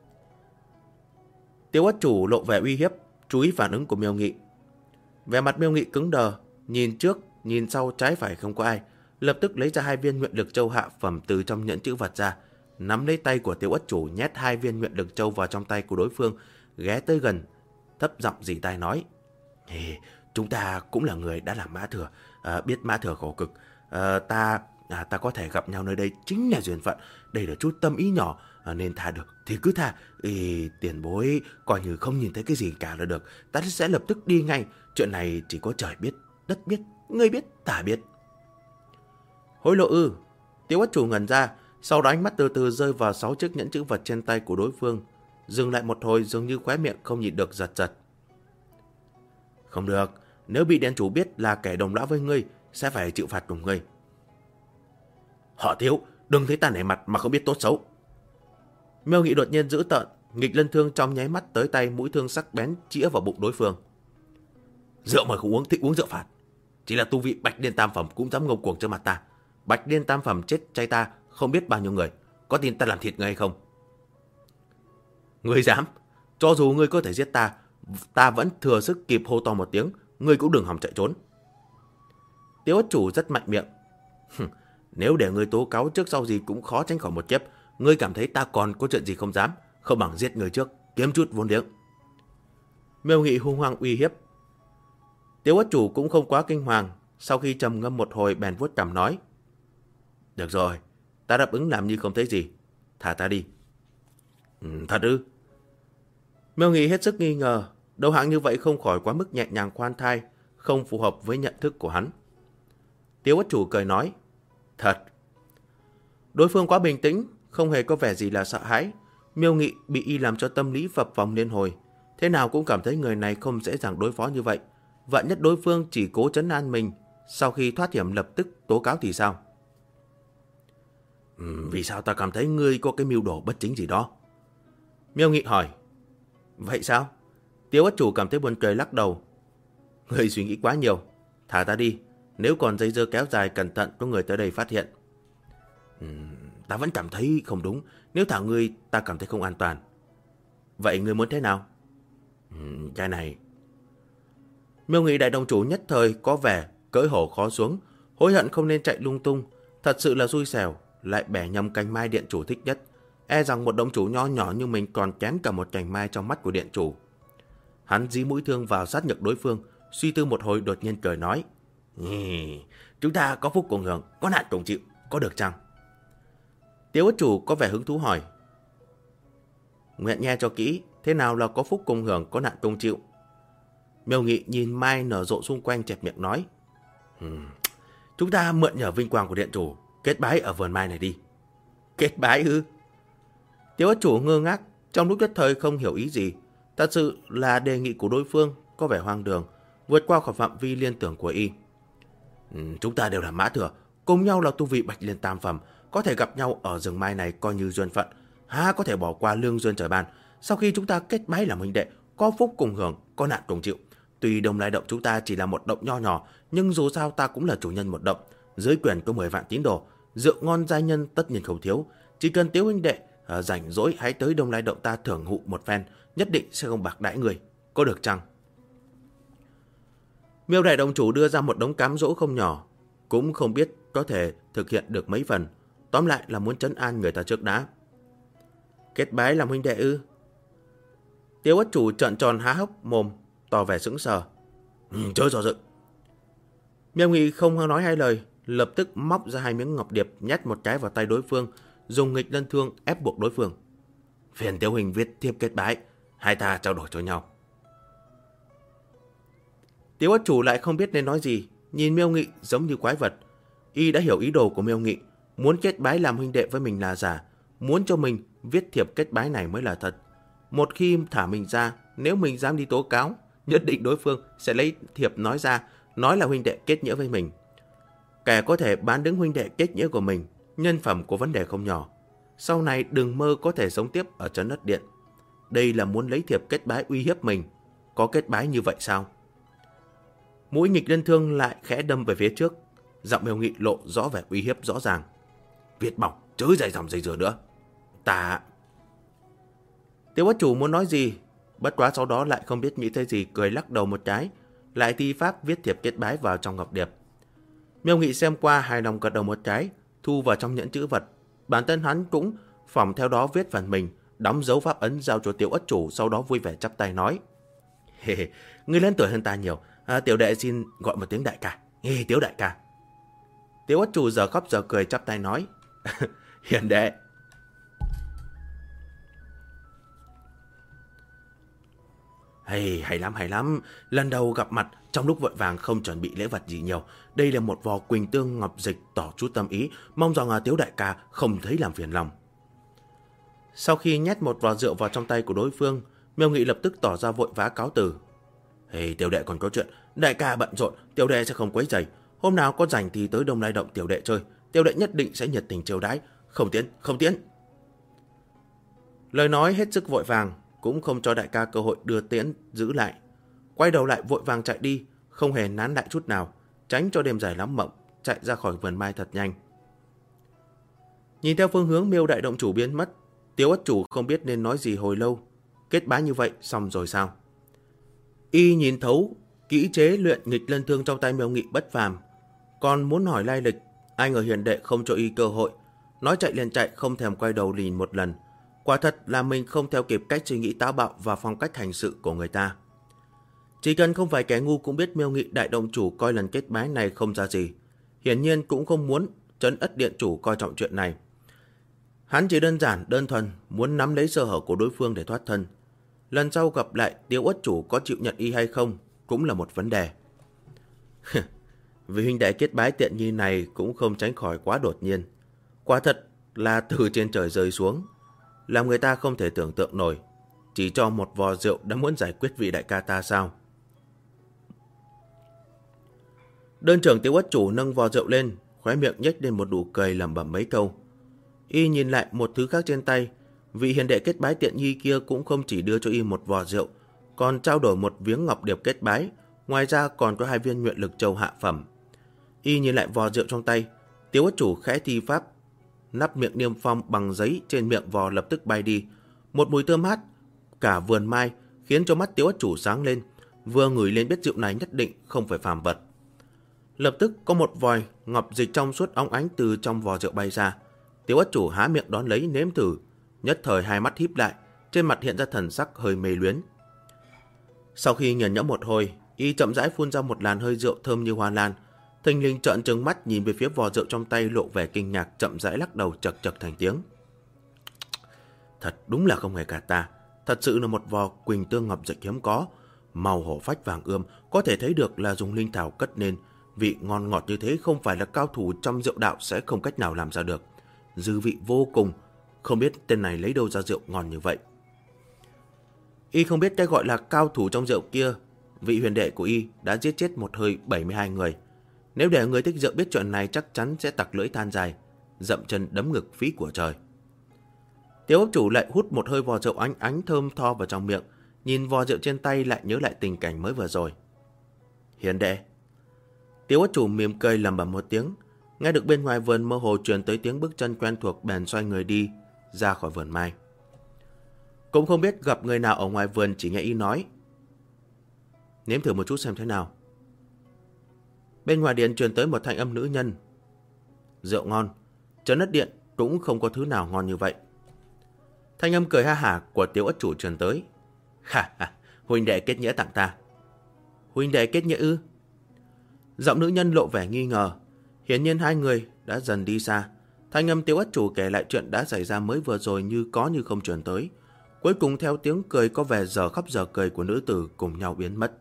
Tiếu Ất chủ lộ vẻ uy hiếp, chú ý phản ứng của Miêu Nghị. Vẻ mặt Miêu Nghị cứng đờ, nhìn trước, nhìn sau trái phải không có ai, lập tức lấy ra 2 viên nguyện lực châu hạ phẩm từ trong nhẫn chữ vật ra, nắm lấy tay của Tiếu Ất chủ nhét 2 viên nguyện lực châu vào trong tay của đối phương, ghé tới gần, thấp giọng rỉ tai nói: chúng ta cũng là người đã làm Mã Thừa, biết Mã Thừa khổ cực, ta có thể gặp nhau nơi đây chính là duyên phận, đây là chút tâm ý nhỏ, nên tha được thì cứ tha. Tiền bối coi như không nhìn thấy cái gì cả là được, ta sẽ lập tức đi ngay, chuyện này chỉ có trời biết, đất biết, ngươi biết, ta biết. Hối lộ ư? Tiếu Ất chủ ngẩn ra, sau đó ánh mắt từ từ rơi vào 6 chiếc nhẫn chữ vật trên tay của đối phương, dừng lại một hồi dường như khóe miệng không nhịn được giật. Không được, nếu bị điện chủ biết là kẻ đồng lõa với ngươi, sẽ phải chịu phạt cùng ngươi. Họ Tiếu, đừng thấy ta nể mặt mà không biết tốt xấu. Miêu Nghị đột nhiên dữ tợn, nghịch lân thương trong nháy mắt tới tay, mũi thương sắc bén chĩa vào bụng đối phương. Rượu mời không uống, thích uống rượu phạt. Chỉ là tu vị Bạch Liên tam phẩm cũng dám ngông cuồng trước mặt ta. Bạch Liên tam phẩm chết chay ta không biết bao nhiêu người, có tin ta làm thịt ngươi hay không? Ngươi dám? Cho dù ngươi có thể giết ta vẫn thừa sức kịp hô to một tiếng, ngươi cũng đừng hòng chạy trốn. Tiếu Ất chủ rất mạnh miệng. Nếu để ngươi tố cáo trước sau gì cũng khó tránh khỏi một kiếp, ngươi cảm thấy ta còn có chuyện gì không dám, không bằng giết người trước, kiếm chút vốn liếng. Miêu Nghị hung hăng uy hiếp. Tiếu Ất chủ cũng không quá kinh hoàng, sau khi trầm ngâm một hồi bèn vuốt cằm nói: được rồi, ta đáp ứng làm như không thấy gì, thả ta đi. Thật ư? Miêu Nghị hết sức nghi ngờ, đầu hạng như vậy không khỏi quá mức nhẹ nhàng khoan thai, không phù hợp với nhận thức của hắn. Tiếu Ất chủ cười nói: thật. Đối phương quá bình tĩnh, không hề có vẻ gì là sợ hãi. Miêu Nghị bị y làm cho tâm lý phập phồng liên hồi. Thế nào cũng cảm thấy người này không dễ dàng đối phó như vậy. Vạn nhất đối phương chỉ cố trấn an mình, sau khi thoát hiểm lập tức tố cáo thì sao? Vì sao ta cảm thấy ngươi có cái mưu đồ bất chính gì đó? Miêu Nghị hỏi. Vậy sao? Tiếu Ất Chủ cảm thấy buồn cười lắc đầu. Ngươi suy nghĩ quá nhiều. Thả ta đi. Nếu còn dây dưa kéo dài cẩn thận có người tới đây phát hiện. Ta vẫn cảm thấy không đúng. Nếu thả ngươi ta cảm thấy không an toàn. Vậy ngươi muốn thế nào? Cái này. Miêu Nghị đại đồng chủ nhất thời có vẻ cưỡi hổ khó xuống. Hối hận không nên chạy lung tung. Thật sự là xui xẻo. Lại bẻ nhầm cành mai điện chủ thích nhất. E rằng một đồng chủ nho nhỏ như mình còn kén cả một cành mai trong mắt của điện chủ. Hắn dí mũi thương vào sát nhược đối phương. Suy tư một hồi đột nhiên cười nói. Chúng ta có phúc cùng hưởng, có nạn cùng chịu, có được chăng? Tiếu Ất Chủ có vẻ hứng thú hỏi. Nguyện nghe cho kỹ, thế nào là có phúc cùng hưởng, có nạn cùng chịu? Miêu Nghị nhìn mai nở rộ xung quanh chẹp miệng nói. Chúng ta mượn nhờ vinh quang của điện chủ, kết bái ở vườn mai này đi. Kết bái ư? Tiếu Ất Chủ ngơ ngác, trong lúc nhất thời không hiểu ý gì. Thật sự là đề nghị của đối phương có vẻ hoang đường, vượt qua khỏi phạm vi liên tưởng của y. Chúng ta đều là mã thừa, cùng nhau là tu vị bạch liên tam phẩm, có thể gặp nhau ở rừng mai này coi như duyên phận, há có thể bỏ qua lương duyên trời ban. Sau khi chúng ta kết bái làm huynh đệ, có phúc cùng hưởng, có nạn cùng chịu. Tuy Đông Lai động chúng ta chỉ là một động nho nhỏ, nhưng dù sao ta cũng là chủ nhân một động, dưới quyền có 10 vạn tín đồ, rượu ngon giai nhân tất nhiên không thiếu. Chỉ cần Tiếu huynh đệ rảnh rỗi hãy tới Đông Lai động ta thưởng hụ một phen, nhất định sẽ không bạc đãi người, có được chăng? Miêu đại đồng chủ đưa ra một đống cám dỗ không nhỏ, cũng không biết có thể thực hiện được mấy phần. Tóm lại là muốn trấn an người ta trước đã. Kết bái làm huynh đệ ư? Tiếu Ất Chủ trợn tròn há hốc mồm, tỏ vẻ sững sờ. Chớ do dự. Miêu Nghị không nói hai lời, lập tức móc ra 2 miếng ngọc điệp nhét một cái vào tay đối phương, dùng nghịch lân thương ép buộc đối phương. Phiền Tiếu huynh viết thiếp kết bái, hai ta trao đổi cho nhau. Tiếu Ất Chủ lại không biết nên nói gì, nhìn Miêu Nghị giống như quái vật. Y đã hiểu ý đồ của Miêu Nghị, muốn kết bái làm huynh đệ với mình là giả, muốn cho mình viết thiệp kết bái này mới là thật. Một khi thả mình ra, nếu mình dám đi tố cáo, nhất định đối phương sẽ lấy thiệp nói ra, nói là huynh đệ kết nghĩa với mình. Kẻ có thể bán đứng huynh đệ kết nghĩa của mình, nhân phẩm có vấn đề không nhỏ. Sau này đừng mơ có thể sống tiếp ở trấn Đất Điện. Đây là muốn lấy thiệp kết bái uy hiếp mình. Có kết bái như vậy sao? Mũi nghịch lân thương lại khẽ đâm về phía trước. Giọng Miêu Nghị lộ rõ vẻ uy hiếp rõ ràng. Viết bỏng, chớ dài dòng dây dừa nữa. Ta... Tiếu Ất Chủ muốn nói gì, bất quá sau đó lại không biết nghĩ tới gì, cười lắc đầu một cái, lại thi pháp viết thiệp kết bái vào trong ngọc điệp. Miêu Nghị xem qua hài lòng gật đầu một cái, thu vào trong nhẫn chữ vật. Bản thân hắn cũng phỏng theo đó viết phần mình, đóng dấu pháp ấn giao cho Tiếu Ất Chủ, sau đó vui vẻ chắp tay nói. Ngươi lớn tuổi hơn ta nhiều, tiểu đệ xin gọi một tiếng đại ca. Tiếu đại ca. Tiếu Ất Chủ giờ khóc giờ cười chắp tay nói. Hiền đệ. Hay lắm. Lần đầu gặp mặt, trong lúc vội vàng không chuẩn bị lễ vật gì nhiều. Đây là một vò quỳnh tương ngọc dịch tỏ chút tâm ý, mong rằng Tiếu đại ca không thấy làm phiền lòng. Sau khi nhét một vò rượu vào trong tay của đối phương, Miêu Nghị lập tức tỏ ra vội vã cáo từ. Tiểu đệ còn có chuyện, đại ca bận rộn, tiểu đệ sẽ không quấy rầy. Hôm nào có rảnh thì tới Đông Lai động tiểu đệ chơi, tiểu đệ nhất định sẽ nhiệt tình chiêu đãi. Không tiễn. Lời nói hết sức vội vàng, cũng không cho đại ca cơ hội đưa tiễn giữ lại. Quay đầu lại vội vàng chạy đi, không hề nán lại chút nào, tránh cho đêm dài lắm mộng, chạy ra khỏi vườn mai thật nhanh. Nhìn theo phương hướng Miêu đại động chủ biến mất, Tiếu Ất Chủ không biết nên nói gì hồi lâu. Kết bái như vậy xong rồi sao? Y nhìn thấu kỹ chế luyện nghịch lân thương trong tay Miêu Nghị bất phàm, còn muốn hỏi lai lịch, ai ngờ hiền đệ không cho y cơ hội, nói chạy liền chạy, không thèm quay đầu nhìn một lần. Quả thật là mình không theo kịp cách suy nghĩ táo bạo và phong cách hành sự của người ta. Chỉ cần không phải kẻ ngu cũng biết Miêu Nghị đại động chủ coi lần kết bái này không ra gì. Hiển nhiên cũng không muốn Trấn Ất Điện chủ coi trọng chuyện này. Hắn chỉ đơn thuần muốn nắm lấy sơ hở của đối phương để thoát thân. Lần sau gặp lại Tiếu Ất Chủ có chịu nhận y hay không cũng là một vấn đề. Vì huynh đệ kết bái tiện nghi này cũng không tránh khỏi quá đột nhiên. Quả thật là từ trên trời rơi xuống, làm người ta không thể tưởng tượng nổi. Chỉ cho một vò rượu đã muốn giải quyết vị đại ca ta sao? Đơn trưởng Tiếu Ất Chủ nâng vò rượu lên, khóe miệng nhếch lên một nụ cười lẩm bẩm mấy câu. Y nhìn lại một thứ khác trên tay, vị hiền đệ kết bái tiện nghi kia cũng không chỉ đưa cho y một vò rượu, còn trao đổi một viếng ngọc điệp kết bái, ngoài ra còn có 2 viên nguyện lực châu hạ phẩm. Y nhìn lại vò rượu trong tay, Tiếu Ất Chủ khẽ thi pháp, nắp miệng niêm phong bằng giấy trên miệng vò lập tức bay đi. Một mùi thơm mát cả vườn mai khiến cho mắt Tiếu Ất Chủ sáng lên, vừa ngửi lên biết rượu này nhất định không phải phàm vật. Lập tức có một vòi ngọc dịch trong suốt óng ánh từ trong vò rượu bay ra. Tiếu Ất Chủ há miệng đón lấy nếm thử, nhất thời hai mắt híp lại, trên mặt hiện ra thần sắc hơi mê luyến. Sau khi nghiền nhẫm một hồi, y chậm rãi phun ra một làn hơi rượu thơm như hoa lan. Thình lình trợn trừng mắt nhìn về phía vò rượu trong tay, lộ vẻ kinh ngạc, chậm rãi lắc đầu chật chật thành tiếng. Thật đúng là không hề gạt ta, thật sự là một vò quỳnh tương ngọc dịch hiếm có, màu hổ phách vàng ươm, có thể thấy được là dùng linh thảo cất nên. Vị ngon ngọt như thế không phải là cao thủ trong rượu đạo sẽ không cách nào làm ra được. Dư vị vô cùng, không biết tên này lấy đâu ra rượu ngon như vậy. Y không biết cái gọi là cao thủ trong rượu kia, vị huyền đệ của Y đã giết chết một hơi 72 người. Nếu để người thích rượu biết chuyện này chắc chắn sẽ tặc lưỡi than dài, dậm chân đấm ngực phí của trời. Tiếu Ất Chủ lại hút một hơi vò rượu ánh ánh thơm tho vào trong miệng, nhìn vò rượu trên tay lại nhớ lại tình cảnh mới vừa rồi. Hiền đệ. Tiếu Ất Chủ mỉm cười lẩm bẩm một tiếng, nghe được bên ngoài vườn mơ hồ truyền tới tiếng bước chân quen thuộc, bèn xoay người đi ra khỏi vườn mai. Cũng không biết gặp người nào ở ngoài vườn, chỉ nghe Y nói: nếm thử một chút xem thế nào. Bên ngoài điện truyền tới một thanh âm nữ nhân: rượu ngon, Trấn Ất Điện cũng không có thứ nào ngon như vậy. Thanh âm cười ha hả của Tiếu Ất Chủ truyền tới: ha ha, huynh đệ kết nghĩa tặng ta. Huynh đệ kết nghĩa ư? Giọng nữ nhân lộ vẻ nghi ngờ. Hiển nhiên hai người đã dần đi xa. Thanh âm Tiếu Ất Chủ kể lại chuyện đã xảy ra mới vừa rồi như có như không truyền tới. Cuối cùng theo tiếng cười có vẻ giờ khóc giờ cười của nữ tử cùng nhau biến mất.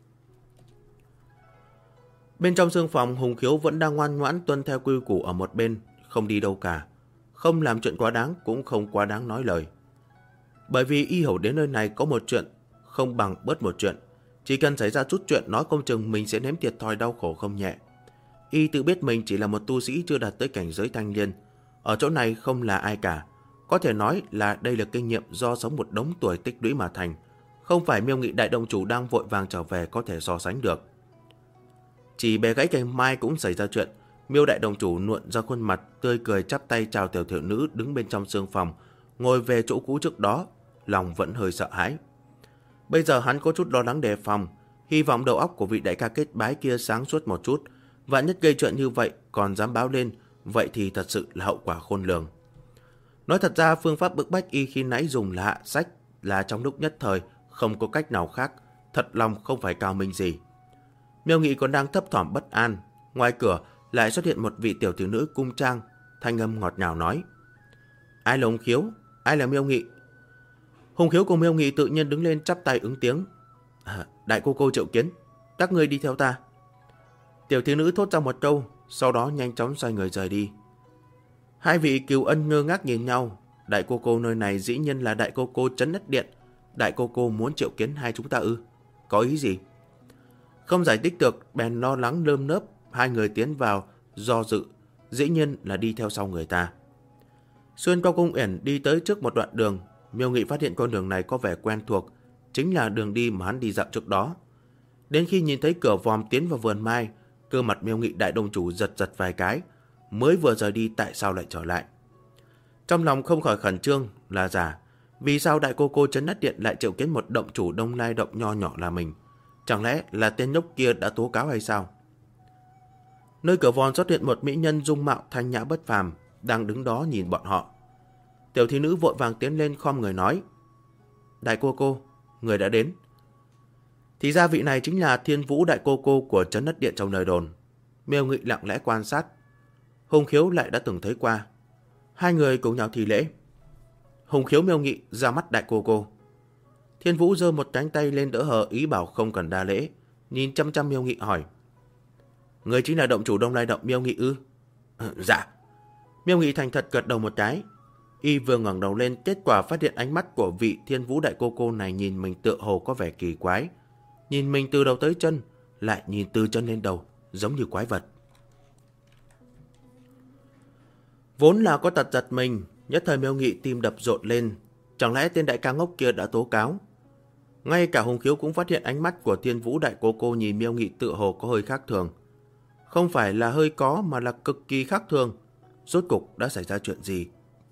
Bên trong sương phòng, Hùng Khiếu vẫn đang ngoan ngoãn tuân theo quy củ ở một bên, không đi đâu cả, không làm chuyện quá đáng cũng không quá đáng nói lời. Bởi vì y hiểu đến nơi này có một chuyện không bằng bớt một chuyện, chỉ cần xảy ra chút chuyện nói không chừng mình sẽ nếm thiệt thòi đau khổ không nhẹ. Y tự biết mình chỉ là một tu sĩ chưa đạt tới cảnh giới thanh liên, ở chỗ này không là ai cả. Có thể nói là đây là kinh nghiệm do sống một đống tuổi tích lũy mà thành, không phải Miêu Nghị đại động chủ đang vội vàng trở về có thể so sánh được. Chỉ bè gãy cành mai cũng xảy ra chuyện. Miêu đại đồng chủ nuộn ra khuôn mặt tươi cười, chắp tay chào tiểu thiểu nữ đứng bên trong sương phòng, ngồi về chỗ cũ trước đó, lòng vẫn hơi sợ hãi. Bây giờ hắn có chút lo lắng đề phòng, hy vọng đầu óc của vị đại ca kết bái kia sáng suốt một chút, vạn nhất gây chuyện như vậy còn dám báo lên, vậy thì thật sự là hậu quả khôn lường. Nói thật ra phương pháp bức bách y khi nãy dùng là hạ sách, là trong lúc nhất thời không có cách nào khác, thật lòng không phải cao minh gì. Miêu Nghị còn đang thấp thỏm bất an, ngoài cửa lại xuất hiện một vị tiểu thiếu nữ cung trang, thanh âm ngọt ngào nói: ai là Hùng Khiếu, ai là Miêu Nghị? Hùng Khiếu cùng Miêu Nghị tự nhiên đứng lên chắp tay ứng tiếng: đại cô triệu kiến, các ngươi đi theo ta. Tiểu thiếu nữ thốt ra một câu, sau đó nhanh chóng xoay người rời đi. Hai vị cừu ân ngơ ngác nhìn nhau. Đại cô nơi này dĩ nhiên là đại cô Trấn Ất Điện. Đại cô muốn triệu kiến hai chúng ta ư? Có ý gì? Không giải thích được, bèn lo lắng nơm nớp. Hai người tiến vào, do dự, dĩ nhiên là đi theo sau người ta. Xuyên qua cung uyển đi tới trước một đoạn đường, Miêu Nghị phát hiện con đường này có vẻ quen thuộc, chính là đường đi mà hắn đi dạo trước đó. Đến khi nhìn thấy cửa vòm tiến vào vườn mai, cơ mặt Miêu Nghị đại đồng chủ giật giật vài cái, mới vừa rời đi tại sao lại trở lại. Trong lòng không khỏi khẩn trương, là giả, vì sao đại cô Trấn Ất Điện lại triệu kiến một động chủ Đông Lai động nho nhỏ là mình? Chẳng lẽ là tên nhóc kia đã tố cáo hay sao? Nơi cửa vòm xuất hiện một mỹ nhân dung mạo thanh nhã bất phàm, đang đứng đó nhìn bọn họ. Tiểu thiếu nữ vội vàng tiến lên khom người nói: đại cô, người đã đến. Thì ra vị này chính là Thiên Vũ đại cô của Trấn Ất Điện trong lời đồn. Miêu Nghị lặng lẽ quan sát. Hùng Khiếu lại đã từng thấy qua. Hai người cùng nhau thi lễ. Hùng Khiếu Miêu Nghị ra mắt đại cô. Thiên Vũ giơ một cánh tay lên đỡ hờ, ý bảo không cần đa lễ, nhìn chăm chăm Miêu Nghị hỏi: người chính là động chủ Đông Lai động Miêu Nghị ư? Dạ. Miêu Nghị thành thật gật đầu một cái. Y vừa ngẩng đầu lên, kết quả phát hiện ánh mắt của vị Thiên Vũ đại cô này nhìn mình tựa hồ có vẻ kỳ quái. Nhìn mình từ đầu tới chân, lại nhìn từ chân lên đầu, giống như quái vật. Vốn là có tật giật mình, nhất thời Miêu Nghị tim đập rộn lên. Chẳng lẽ tên đại ca ngốc kia đã tố cáo? Ngay cả Hùng Khiếu cũng phát hiện ánh mắt của Thiên Vũ đại cô nhìn Miêu Nghị tựa hồ có hơi khác thường. Không phải là hơi có mà là cực kỳ khác thường. Rốt cục đã xảy ra chuyện gì?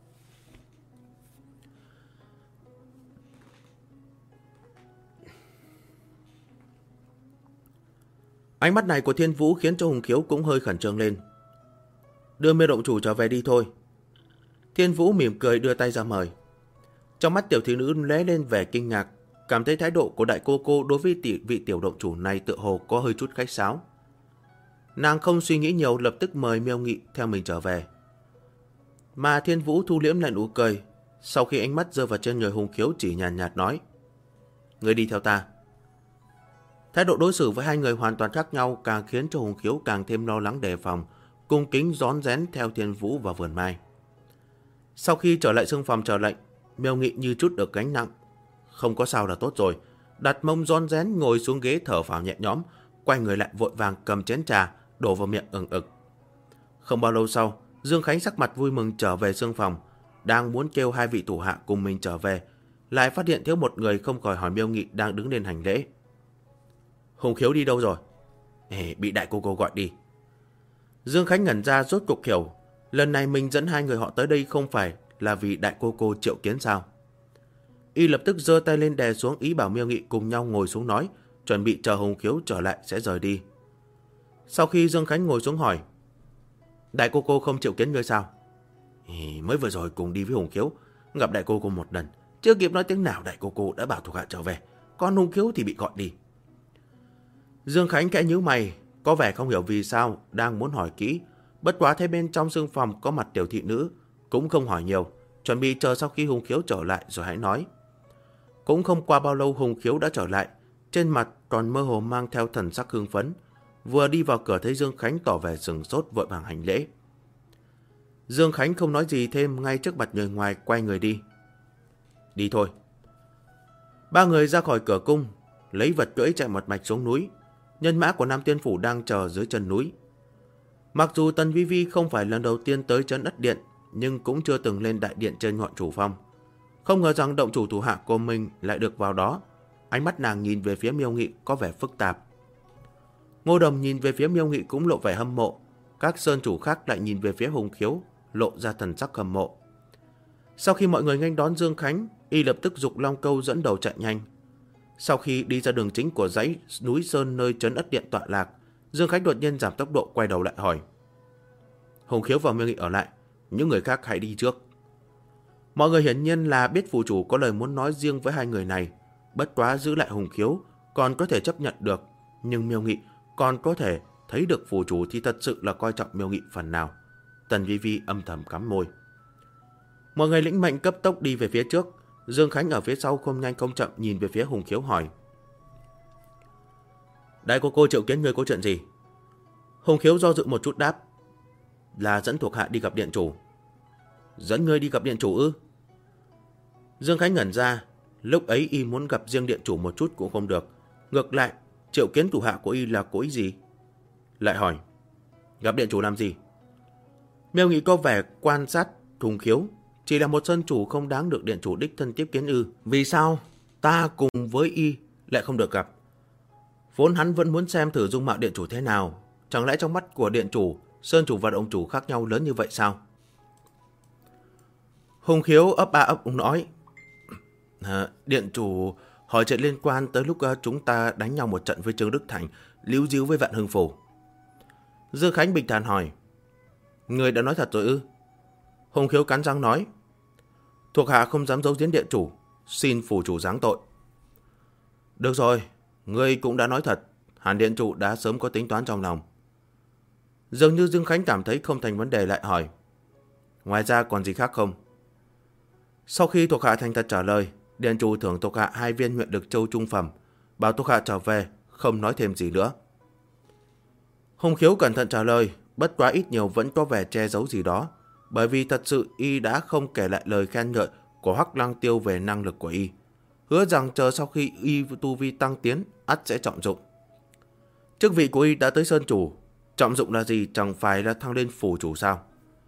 Ánh mắt này của Thiên Vũ khiến cho Hùng Khiếu cũng hơi khẩn trương lên. Đưa Miêu động chủ trở về đi thôi. Thiên Vũ mỉm cười đưa tay ra mời. Trong mắt tiểu thiếu nữ lóe lên vẻ kinh ngạc, cảm thấy thái độ của đại cô đối với vị tiểu động chủ này tựa hồ có hơi chút khách sáo. Nàng không suy nghĩ nhiều, lập tức mời Miêu Nghị theo mình trở về. Mà Thiên Vũ thu liễm lại nụ cười, sau khi ánh mắt rơi vào trên người Hùng Khiếu chỉ nhàn nhạt nói: Người đi theo ta. Thái độ đối xử với hai người hoàn toàn khác nhau, càng khiến cho Hùng Khiếu càng thêm lo lắng đề phòng, cung kính rón rén theo Thiên Vũ vào vườn mai. Sau khi trở lại xương phòng chờ lệnh, Miêu Nghị như chút được gánh nặng. Không có sao là tốt rồi. Đặt mông rón rén ngồi xuống ghế thở phào nhẹ nhõm, quay người lại vội vàng cầm chén trà đổ vào miệng ừng ực. Không bao lâu sau, Dương Khánh sắc mặt vui mừng trở về xương phòng, đang muốn kêu hai vị thủ hạ cùng mình trở về, lại phát hiện thiếu một người, không khỏi hỏi Miêu Nghị đang đứng lên hành lễ. Hùng Khiếu đi đâu rồi? Bị đại cô gọi đi. Dương Khánh ngẩn ra, rốt cuộc hiểu, lần này mình dẫn hai người họ tới đây không phải là vì đại cô triệu kiến sao? Y lập tức giơ tay lên đè xuống, ý bảo Miêu Nghị cùng nhau ngồi xuống nói, chuẩn bị chờ Hùng Khiếu trở lại sẽ rời đi. Sau khi Dương Khánh ngồi xuống hỏi, đại cô không triệu kiến ngươi sao? Mới vừa rồi cùng đi với Hùng Khiếu, gặp đại cô một lần, chưa kịp nói tiếng nào đại cô đã bảo thuộc hạ trở về, còn Hùng Khiếu thì bị gọi đi. Dương Khánh kẽ nhíu mày, có vẻ không hiểu vì sao, đang muốn hỏi kỹ, bất quá thấy bên trong xương phòng có mặt tiểu thị nữ, cũng không hỏi nhiều, chuẩn bị chờ sau khi Hùng Khiếu trở lại rồi hãy nói. Cũng không qua bao lâu Hùng Khiếu đã trở lại, trên mặt còn mơ hồ mang theo thần sắc hưng phấn. Vừa đi vào cửa thấy Dương Khánh tỏ vẻ sửng sốt, vội vàng hành lễ. Dương Khánh không nói gì thêm, ngay trước mặt người ngoài quay người đi. Đi thôi. Ba người ra khỏi cửa cung, lấy vật cưỡi chạy một mạch xuống núi. Nhân mã của Nam Tiên Phủ đang chờ dưới chân núi. Mặc dù Tần Vi Vi không phải lần đầu tiên tới trấn Ất Điện, nhưng cũng chưa từng lên đại điện trên ngọn chủ phong. Không ngờ rằng động chủ thủ hạ của mình lại được vào đó. Ánh mắt nàng nhìn về phía Miêu Nghị có vẻ phức tạp. Ngô Đồng nhìn về phía Miêu Nghị cũng lộ vẻ hâm mộ. Các sơn chủ khác lại nhìn về phía Hùng Khiếu, lộ ra thần sắc hâm mộ. Sau khi mọi người nghênh đón Dương Khánh, y lập tức giục Long Câu dẫn đầu chạy nhanh. Sau khi đi ra đường chính của dãy núi Sơn nơi trấn Ất Điện tọa lạc, Dương Khánh đột nhiên giảm tốc độ, quay đầu lại hỏi: Hùng Khiếu và Miêu Nghị ở lại, những người khác hãy đi trước. Mọi người hiển nhiên là biết phủ chủ có lời muốn nói riêng với hai người này, bất quá giữ lại Hùng Khiếu còn có thể chấp nhận được, nhưng Miêu Nghị còn có thể thấy được phủ chủ thì thật sự là coi trọng Miêu Nghị phần nào. Tần Vi Vi âm thầm cắn môi. Mọi người lĩnh mệnh cấp tốc đi về phía trước. Dương Khánh ở phía sau không nhanh không chậm nhìn về phía Hùng Khiếu hỏi: Đại cô triệu kiến ngươi có chuyện gì? Hùng Khiếu do dự một chút đáp: Là dẫn thuộc hạ đi gặp điện chủ. Dẫn ngươi đi gặp điện chủ ư? Dương Khánh ngẩn ra, lúc ấy y muốn gặp riêng điện chủ một chút cũng không được, ngược lại triệu kiến thủ hạ của y là có ý gì? Lại hỏi: Gặp điện chủ làm gì? Miêu Nghị có vẻ quan sát Hùng Khiếu, chỉ là một sơn chủ không đáng được điện chủ đích thân tiếp kiến ư? Vì sao ta cùng với y lại không được gặp? Vốn hắn vẫn muốn xem thử dung mạo điện chủ thế nào, chẳng lẽ trong mắt của điện chủ, sơn chủ và động chủ khác nhau lớn như vậy sao? Hùng Khiếu ấp a ấp úng nói: Điện chủ hỏi chuyện liên quan tới lúc chúng ta đánh nhau một trận với Trương Đức Thành, líu díu với Vạn Hưng Phủ. Dương Khánh bình thản hỏi: Người đã nói thật rồi ư? Hùng Khiếu cắn răng nói: Thuộc hạ không dám giấu giếm điện chủ, xin phủ chủ giáng tội. Được rồi, ngươi cũng đã nói thật, hẳn điện chủ đã sớm có tính toán trong lòng. Dường như Dương Khánh cảm thấy không thành vấn đề, lại hỏi: Ngoài ra còn gì khác không? Sau khi thuộc hạ thành thật trả lời, điện chủ thưởng thuộc hạ 2 viên nguyện lực châu trung phẩm, bảo thuộc hạ trở về, không nói thêm gì nữa. Hùng Khiếu cẩn thận trả lời, bất quá ít nhiều vẫn có vẻ che giấu gì đó. bởi vì thật sự y đã không kể lại lời khen ngợi của Hoắc Lăng Tiêu về năng lực của y, hứa rằng chờ sau khi y tu vi tăng tiến, ắt sẽ trọng dụng. Chức vị của y đã tới sơn chủ, trọng dụng là gì, chẳng phải là thăng lên phủ chủ sao?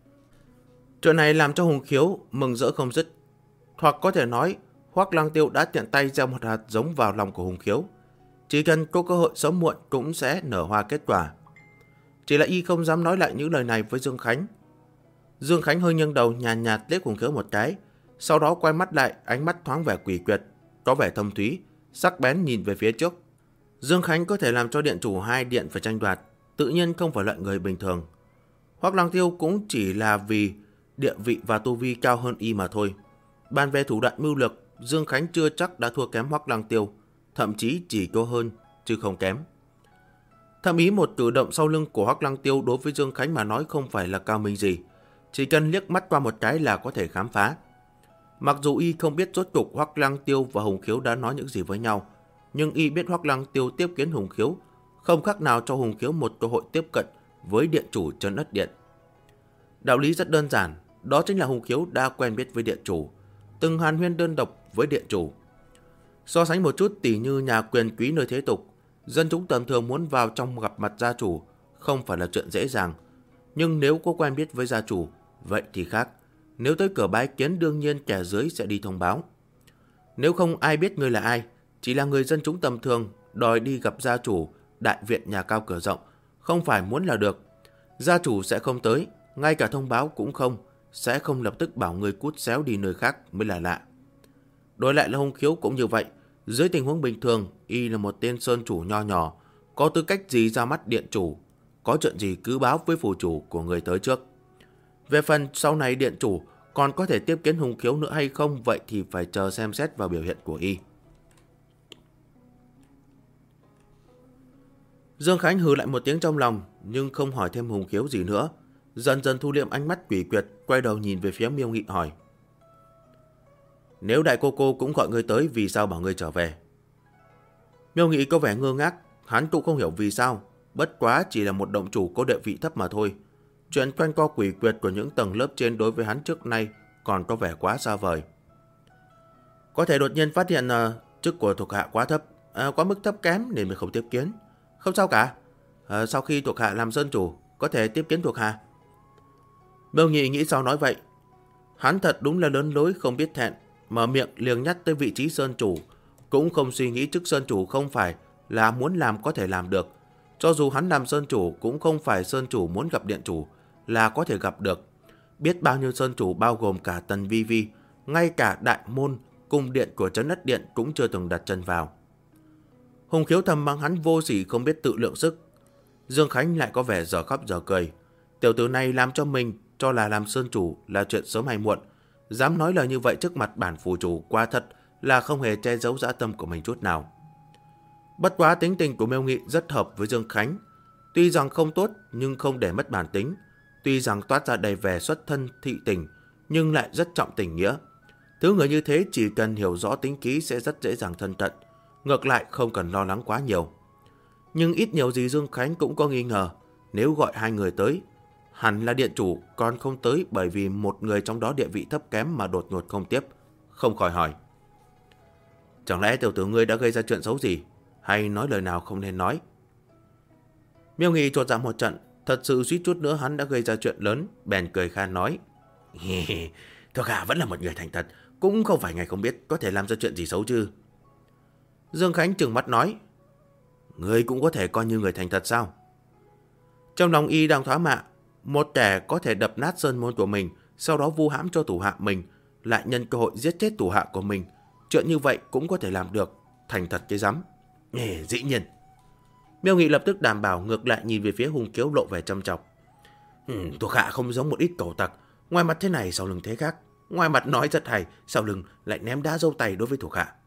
Chuyện này làm cho Hùng Khiếu mừng rỡ không dứt, hoặc có thể nói Hoắc Lăng Tiêu đã tiện tay gieo một hạt giống vào lòng của Hùng Khiếu, chỉ cần có cơ hội sớm muộn cũng sẽ nở hoa kết quả. Chỉ là y không dám nói lại những lời này với Dương Khánh. Dương Khánh hơi nghiêng đầu nhàn nhạt liếc Hùng Khiếu một cái, sau đó quay mắt lại, ánh mắt thoáng vẻ quỷ quyệt, có vẻ thâm thúy, sắc bén nhìn về phía trước. Dương Khánh có thể làm cho điện chủ hai điện phải tranh đoạt, tự nhiên không phải loại người bình thường. Hoắc Lăng Tiêu cũng chỉ là vì địa vị và tu vi cao hơn y mà thôi. Bàn về thủ đoạn mưu lược, Dương Khánh chưa chắc đã thua kém Hoắc Lăng Tiêu, thậm chí chỉ có hơn chứ không kém. Thậm ý một cử động sau lưng của Hoắc Lăng Tiêu đối với Dương Khánh mà nói không phải là cao minh gì, chỉ cần liếc mắt qua một cái là có thể khám phá. Mặc dù y không biết rốt cục Hoắc Lăng Tiêu và Hùng Khiếu đã nói những gì với nhau, nhưng y biết Hoắc Lăng Tiêu tiếp kiến Hùng Khiếu không khác nào cho Hùng Khiếu một cơ hội tiếp cận với điện chủ Trấn Ất Điện. Đạo lý rất đơn giản, đó chính là Hùng Khiếu đã quen biết với điện chủ, từng hàn huyên đơn độc với điện chủ. So sánh một chút, tỉ như nhà quyền quý nơi thế tục, dân chúng tầm thường muốn vào trong gặp mặt gia chủ không phải là chuyện dễ dàng. Nhưng nếu có quen biết với gia chủ, vậy thì khác. Nếu tới cửa bái kiến, đương nhiên kẻ dưới sẽ đi thông báo. Nếu không ai biết ngươi là ai, chỉ là người dân chúng tầm thường đòi đi gặp gia chủ đại viện nhà cao cửa rộng, không phải muốn là được. Gia chủ sẽ không tới, ngay cả thông báo cũng không, sẽ không lập tức bảo người cút xéo đi nơi khác mới là lạ. Đối lại là Hùng Khiếu cũng như vậy. Dưới tình huống bình thường, y là một tên sơn chủ nho nhỏ, có tư cách gì ra mắt điện chủ, có chuyện gì cứ báo với phủ chủ của người tới trước. Về phần sau này điện chủ còn có thể tiếp kiến Hùng Khiếu nữa hay không, vậy thì phải chờ xem xét vào biểu hiện của y. Dương Khánh hừ lại một tiếng trong lòng, nhưng không hỏi thêm Hùng Khiếu gì nữa, dần dần thu liệm ánh mắt quỷ quyệt, quay đầu nhìn về phía Miêu Nghị hỏi: Nếu đại cô cũng gọi ngươi tới, vì sao bảo ngươi trở về? Miêu Nghị có vẻ ngơ ngác, hắn cũng không hiểu vì sao, bất quá chỉ là một động chủ có địa vị thấp mà thôi. Chuyện quanh co quỷ quyệt của những tầng lớp trên đối với hắn trước nay còn có vẻ quá xa vời. Có thể đột nhiên phát hiện chức của thuộc hạ quá thấp, quá mức thấp kém nên mình không tiếp kiến. Không sao cả, sau khi thuộc hạ làm sơn chủ có thể tiếp kiến thuộc hạ. Miêu Nghị nghĩ sao nói vậy. Hắn thật đúng là lớn lối không biết thẹn, mở miệng liền nhắc tới vị trí sơn chủ, cũng không suy nghĩ chức sơn chủ không phải là muốn làm có thể làm được. Cho dù hắn làm sơn chủ cũng không phải sơn chủ muốn gặp điện chủ là có thể gặp được. Biết bao nhiêu sơn chủ bao gồm cả Tần Vi Vi, ngay cả đại môn cung điện của Trấn Ất Điện cũng chưa từng đặt chân vào. Hùng Khiếu thầm mắng hắn vô sỉ không biết tự lượng sức. Dương Khánh lại có vẻ dở khóc dở cười. Tiểu tử này làm cho mình cho là làm sơn chủ là chuyện sớm hay muộn. Dám nói lời như vậy trước mặt bản phủ chủ, qua thật là không hề che giấu dã tâm của mình chút nào. Bất quá tính tình của Miêu Nghị rất hợp với Dương Khánh. Tuy rằng không tốt nhưng không để mất bản tính. Tuy rằng toát ra đầy vẻ xuất thân thị tình, nhưng lại rất trọng tình nghĩa. Thứ người như thế chỉ cần hiểu rõ tính khí sẽ rất dễ dàng thân cận. Ngược lại không cần lo lắng quá nhiều. Nhưng ít nhiều gì Dương Khánh cũng có nghi ngờ. Nếu gọi hai người tới, hẳn là điện chủ còn không tới, bởi vì một người trong đó địa vị thấp kém mà đột ngột không tiếp. Không khỏi hỏi: Chẳng lẽ tiểu tử ngươi đã gây ra chuyện xấu gì, hay nói lời nào không nên nói? Miêu Nghị chột dạ một trận, thật sự suýt chút nữa hắn đã gây ra chuyện lớn, bèn cười khan nói: Thuộc hạ vẫn là một người thành thật, cũng không phải ngài không biết có thể làm ra chuyện gì xấu chứ. Dương Khánh trừng mắt nói: Ngươi cũng có thể coi như người thành thật sao? Trong lòng y đang thoá mạ, một kẻ có thể đập nát sơn môn của mình, sau đó vu hãm cho thủ hạ mình, lại nhân cơ hội giết chết thủ hạ của mình. Chuyện như vậy cũng có thể làm được, thành thật cái rắm. Dĩ nhiên. Miêu Nghị lập tức đảm bảo, ngược lại nhìn về phía Hùng Khiếu lộ vẻ châm chọc. Thuộc hạ không giống một ít cẩu tặc, ngoài mặt thế này sau lưng thế khác. Ngoài mặt nói rất hay, sau lưng lại ném đá dâu tày đối với thuộc hạ.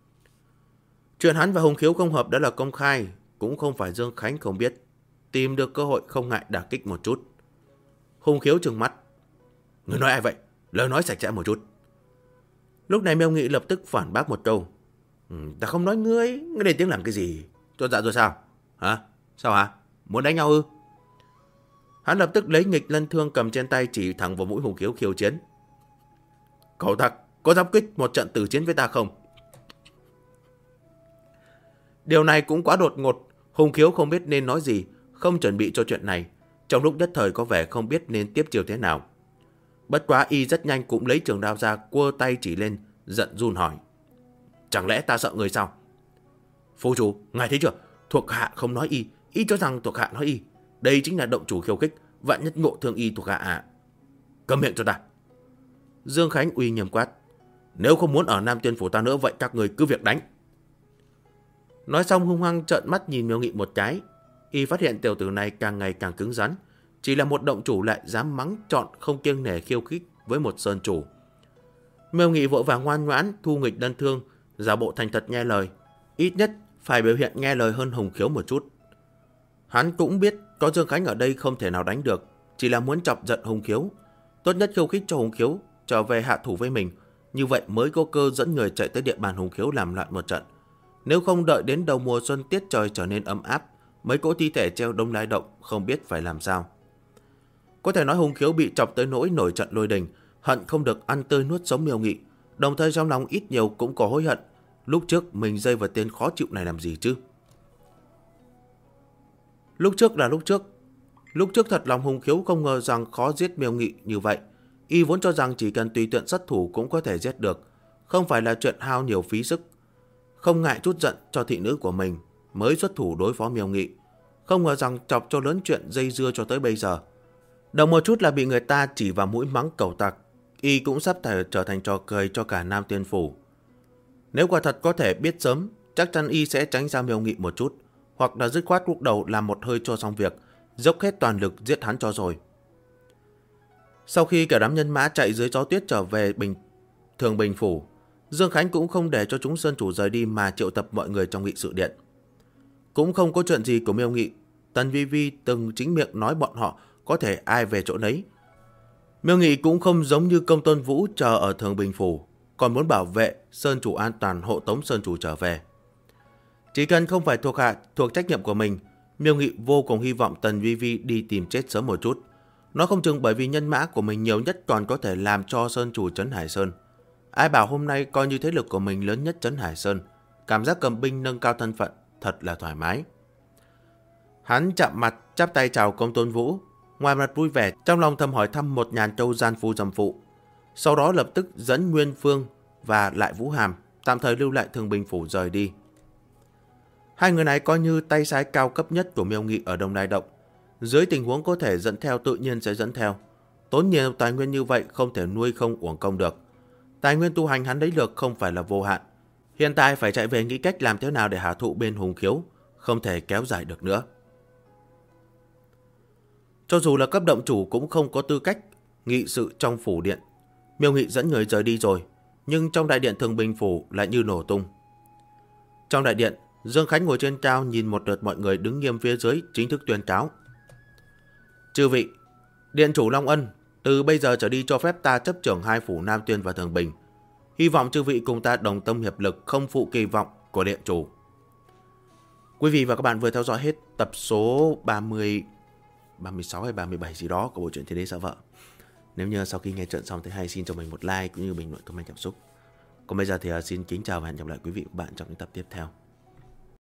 Chuyện hắn và Hùng Khiếu không hợp đã là công khai, cũng không phải Dương Khánh không biết. Tìm được cơ hội không ngại đả kích một chút. Hùng Khiếu trừng mắt: Ngươi nói ai vậy? Lời nói sạch sẽ một chút. Lúc này Miêu Nghị lập tức phản bác một câu: Ta không nói ngươi lên tiếng làm cái gì? Cho dạ rồi sao? Hả? Sao hả? Muốn đánh nhau ư? Hắn lập tức lấy nghịch lân thương cầm trên tay chỉ thẳng vào mũi Hùng Khiếu khiêu chiến. Cậu ta có dám kích một trận tử chiến với ta không? Điều này cũng quá đột ngột. Hùng Khiếu không biết nên nói gì, không chuẩn bị cho chuyện này. Trong lúc nhất thời có vẻ không biết nên tiếp chiều thế nào. Bất quá y rất nhanh cũng lấy trường đao ra, quơ tay chỉ lên, giận run hỏi. Chẳng lẽ ta sợ người sao? Phu chủ, ngài thấy chưa? Thuộc hạ không nói y, y cho rằng thuộc hạ nói y. Đây chính là động chủ khiêu khích, vạn nhất ngộ thương y thuộc hạ à. Câm miệng cho ta. Dương Khánh uy nghiêm quát. Nếu không muốn ở Nam Tiên Phủ ta nữa, vậy các người cứ việc đánh. Nói xong hung hăng trợn mắt nhìn Miêu Nghị một cái. Y phát hiện tiểu tử này càng ngày càng cứng rắn. Chỉ là một động chủ lại dám mắng chọn không kiêng nể khiêu khích với một sơn chủ. Miêu Nghị vội vàng ngoan ngoãn thu nghịch đơn thương, giả bộ thành thật nghe lời. Ít nhất phải biểu hiện nghe lời hơn Hùng Khiếu một chút. Hắn cũng biết có Dương Khánh ở đây không thể nào đánh được, chỉ là muốn chọc giận Hùng Khiếu. Tốt nhất khiêu khích cho Hùng Khiếu trở về hạ thủ với mình, như vậy mới có cơ dẫn người chạy tới địa bàn Hùng Khiếu làm loạn một trận. Nếu không đợi đến đầu mùa xuân tiết trời trở nên ấm áp, mấy cỗ thi thể treo đông lai động không biết phải làm sao. Có thể nói Hùng Khiếu bị chọc tới nỗi nổi trận lôi đình, hận không được ăn tươi nuốt sống Miêu Nghị, đồng thời trong lòng ít nhiều cũng có hối hận. Lúc trước mình rơi vào tên khó chịu này làm gì chứ? Lúc trước là lúc trước. Lúc trước thật lòng Hùng Khiếu không ngờ rằng khó giết Miêu Nghị như vậy. Y vốn cho rằng chỉ cần tùy tiện xuất thủ cũng có thể giết được, không phải là chuyện hao nhiều phí sức. Không ngại chút giận cho thị nữ của mình mới xuất thủ đối phó Miêu Nghị. Không ngờ rằng chọc cho lớn chuyện dây dưa cho tới bây giờ. Đồng một chút là bị người ta chỉ vào mũi mắng cẩu tặc. Y cũng sắp trở thành trò cười cho cả Nam Tiên Phủ. Nếu quả thật có thể biết sớm, chắc chắn y sẽ tránh ra Miêu Nghị một chút, hoặc là dứt khoát lúc đầu làm một hơi cho xong việc, dốc hết toàn lực giết hắn cho rồi. Sau khi cả đám nhân mã chạy dưới gió tuyết trở về Thường Bình Phủ, Dương Khánh cũng không để cho chúng sơn chủ rời đi mà triệu tập mọi người trong nghị sự điện. Cũng không có chuyện gì của Miêu Nghị, Tần Vi Vi từng chính miệng nói bọn họ có thể ai về chỗ nấy. Miêu Nghị cũng không giống như Công Tôn Vũ chờ ở Thường Bình Phủ, còn muốn bảo vệ sơn chủ an toàn, hộ tống sơn chủ trở về. Chỉ cần không phải thuộc trách nhiệm của mình, Miêu Nghị vô cùng hy vọng Tần Vi Vi đi tìm chết sớm một chút. Nó không chừng bởi vì nhân mã của mình nhiều nhất còn có thể làm cho sơn chủ Trấn Hải Sơn. Ai bảo hôm nay coi như thế lực của mình lớn nhất Trấn Hải Sơn, cảm giác cầm binh nâng cao thân phận thật là thoải mái. Hắn chạm mặt chắp tay chào Công Tôn Vũ, ngoài mặt vui vẻ, trong lòng thầm hỏi thăm một nhàn châu gian phu dầm phụ. Sau đó lập tức dẫn Nguyên Phương và Lại Vũ Hàm tạm thời lưu lại Thường Bình Phủ rời đi. Hai người này coi như tay sai cao cấp nhất của Miêu Nghị ở Đông Lai Động. Dưới tình huống có thể dẫn theo tự nhiên sẽ dẫn theo. Tốn nhiều tài nguyên như vậy không thể nuôi không uổng công được. Tài nguyên tu hành hắn lấy được không phải là vô hạn. Hiện tại phải chạy về nghĩ cách làm thế nào để hạ thụ bên Hùng Khiếu, không thể kéo dài được nữa. Cho dù là cấp động chủ cũng không có tư cách nghị sự trong phủ điện. Miêu Nghị dẫn người rời đi rồi, nhưng trong đại điện Thường Bình Phủ lại như nổ tung. Trong đại điện, Dương Khánh ngồi trên cao nhìn một lượt mọi người đứng nghiêm phía dưới chính thức tuyên cáo. Chư vị, điện chủ Long Ân từ bây giờ trở đi cho phép ta chấp trưởng hai phủ Nam Tuyên và Thường Bình. Hy vọng chư vị cùng ta đồng tâm hiệp lực, không phụ kỳ vọng của điện chủ. Quý vị và các bạn vừa theo dõi hết tập số 36 hay 37 gì đó của bộ truyện Thiên Đế Sợ Vợ. Nếu như sau khi nghe trận xong thấy hay, xin cho mình một like cũng như bình luận comment cảm xúc. Còn bây giờ thì xin kính chào và hẹn gặp lại quý vị và các bạn trong những tập tiếp theo.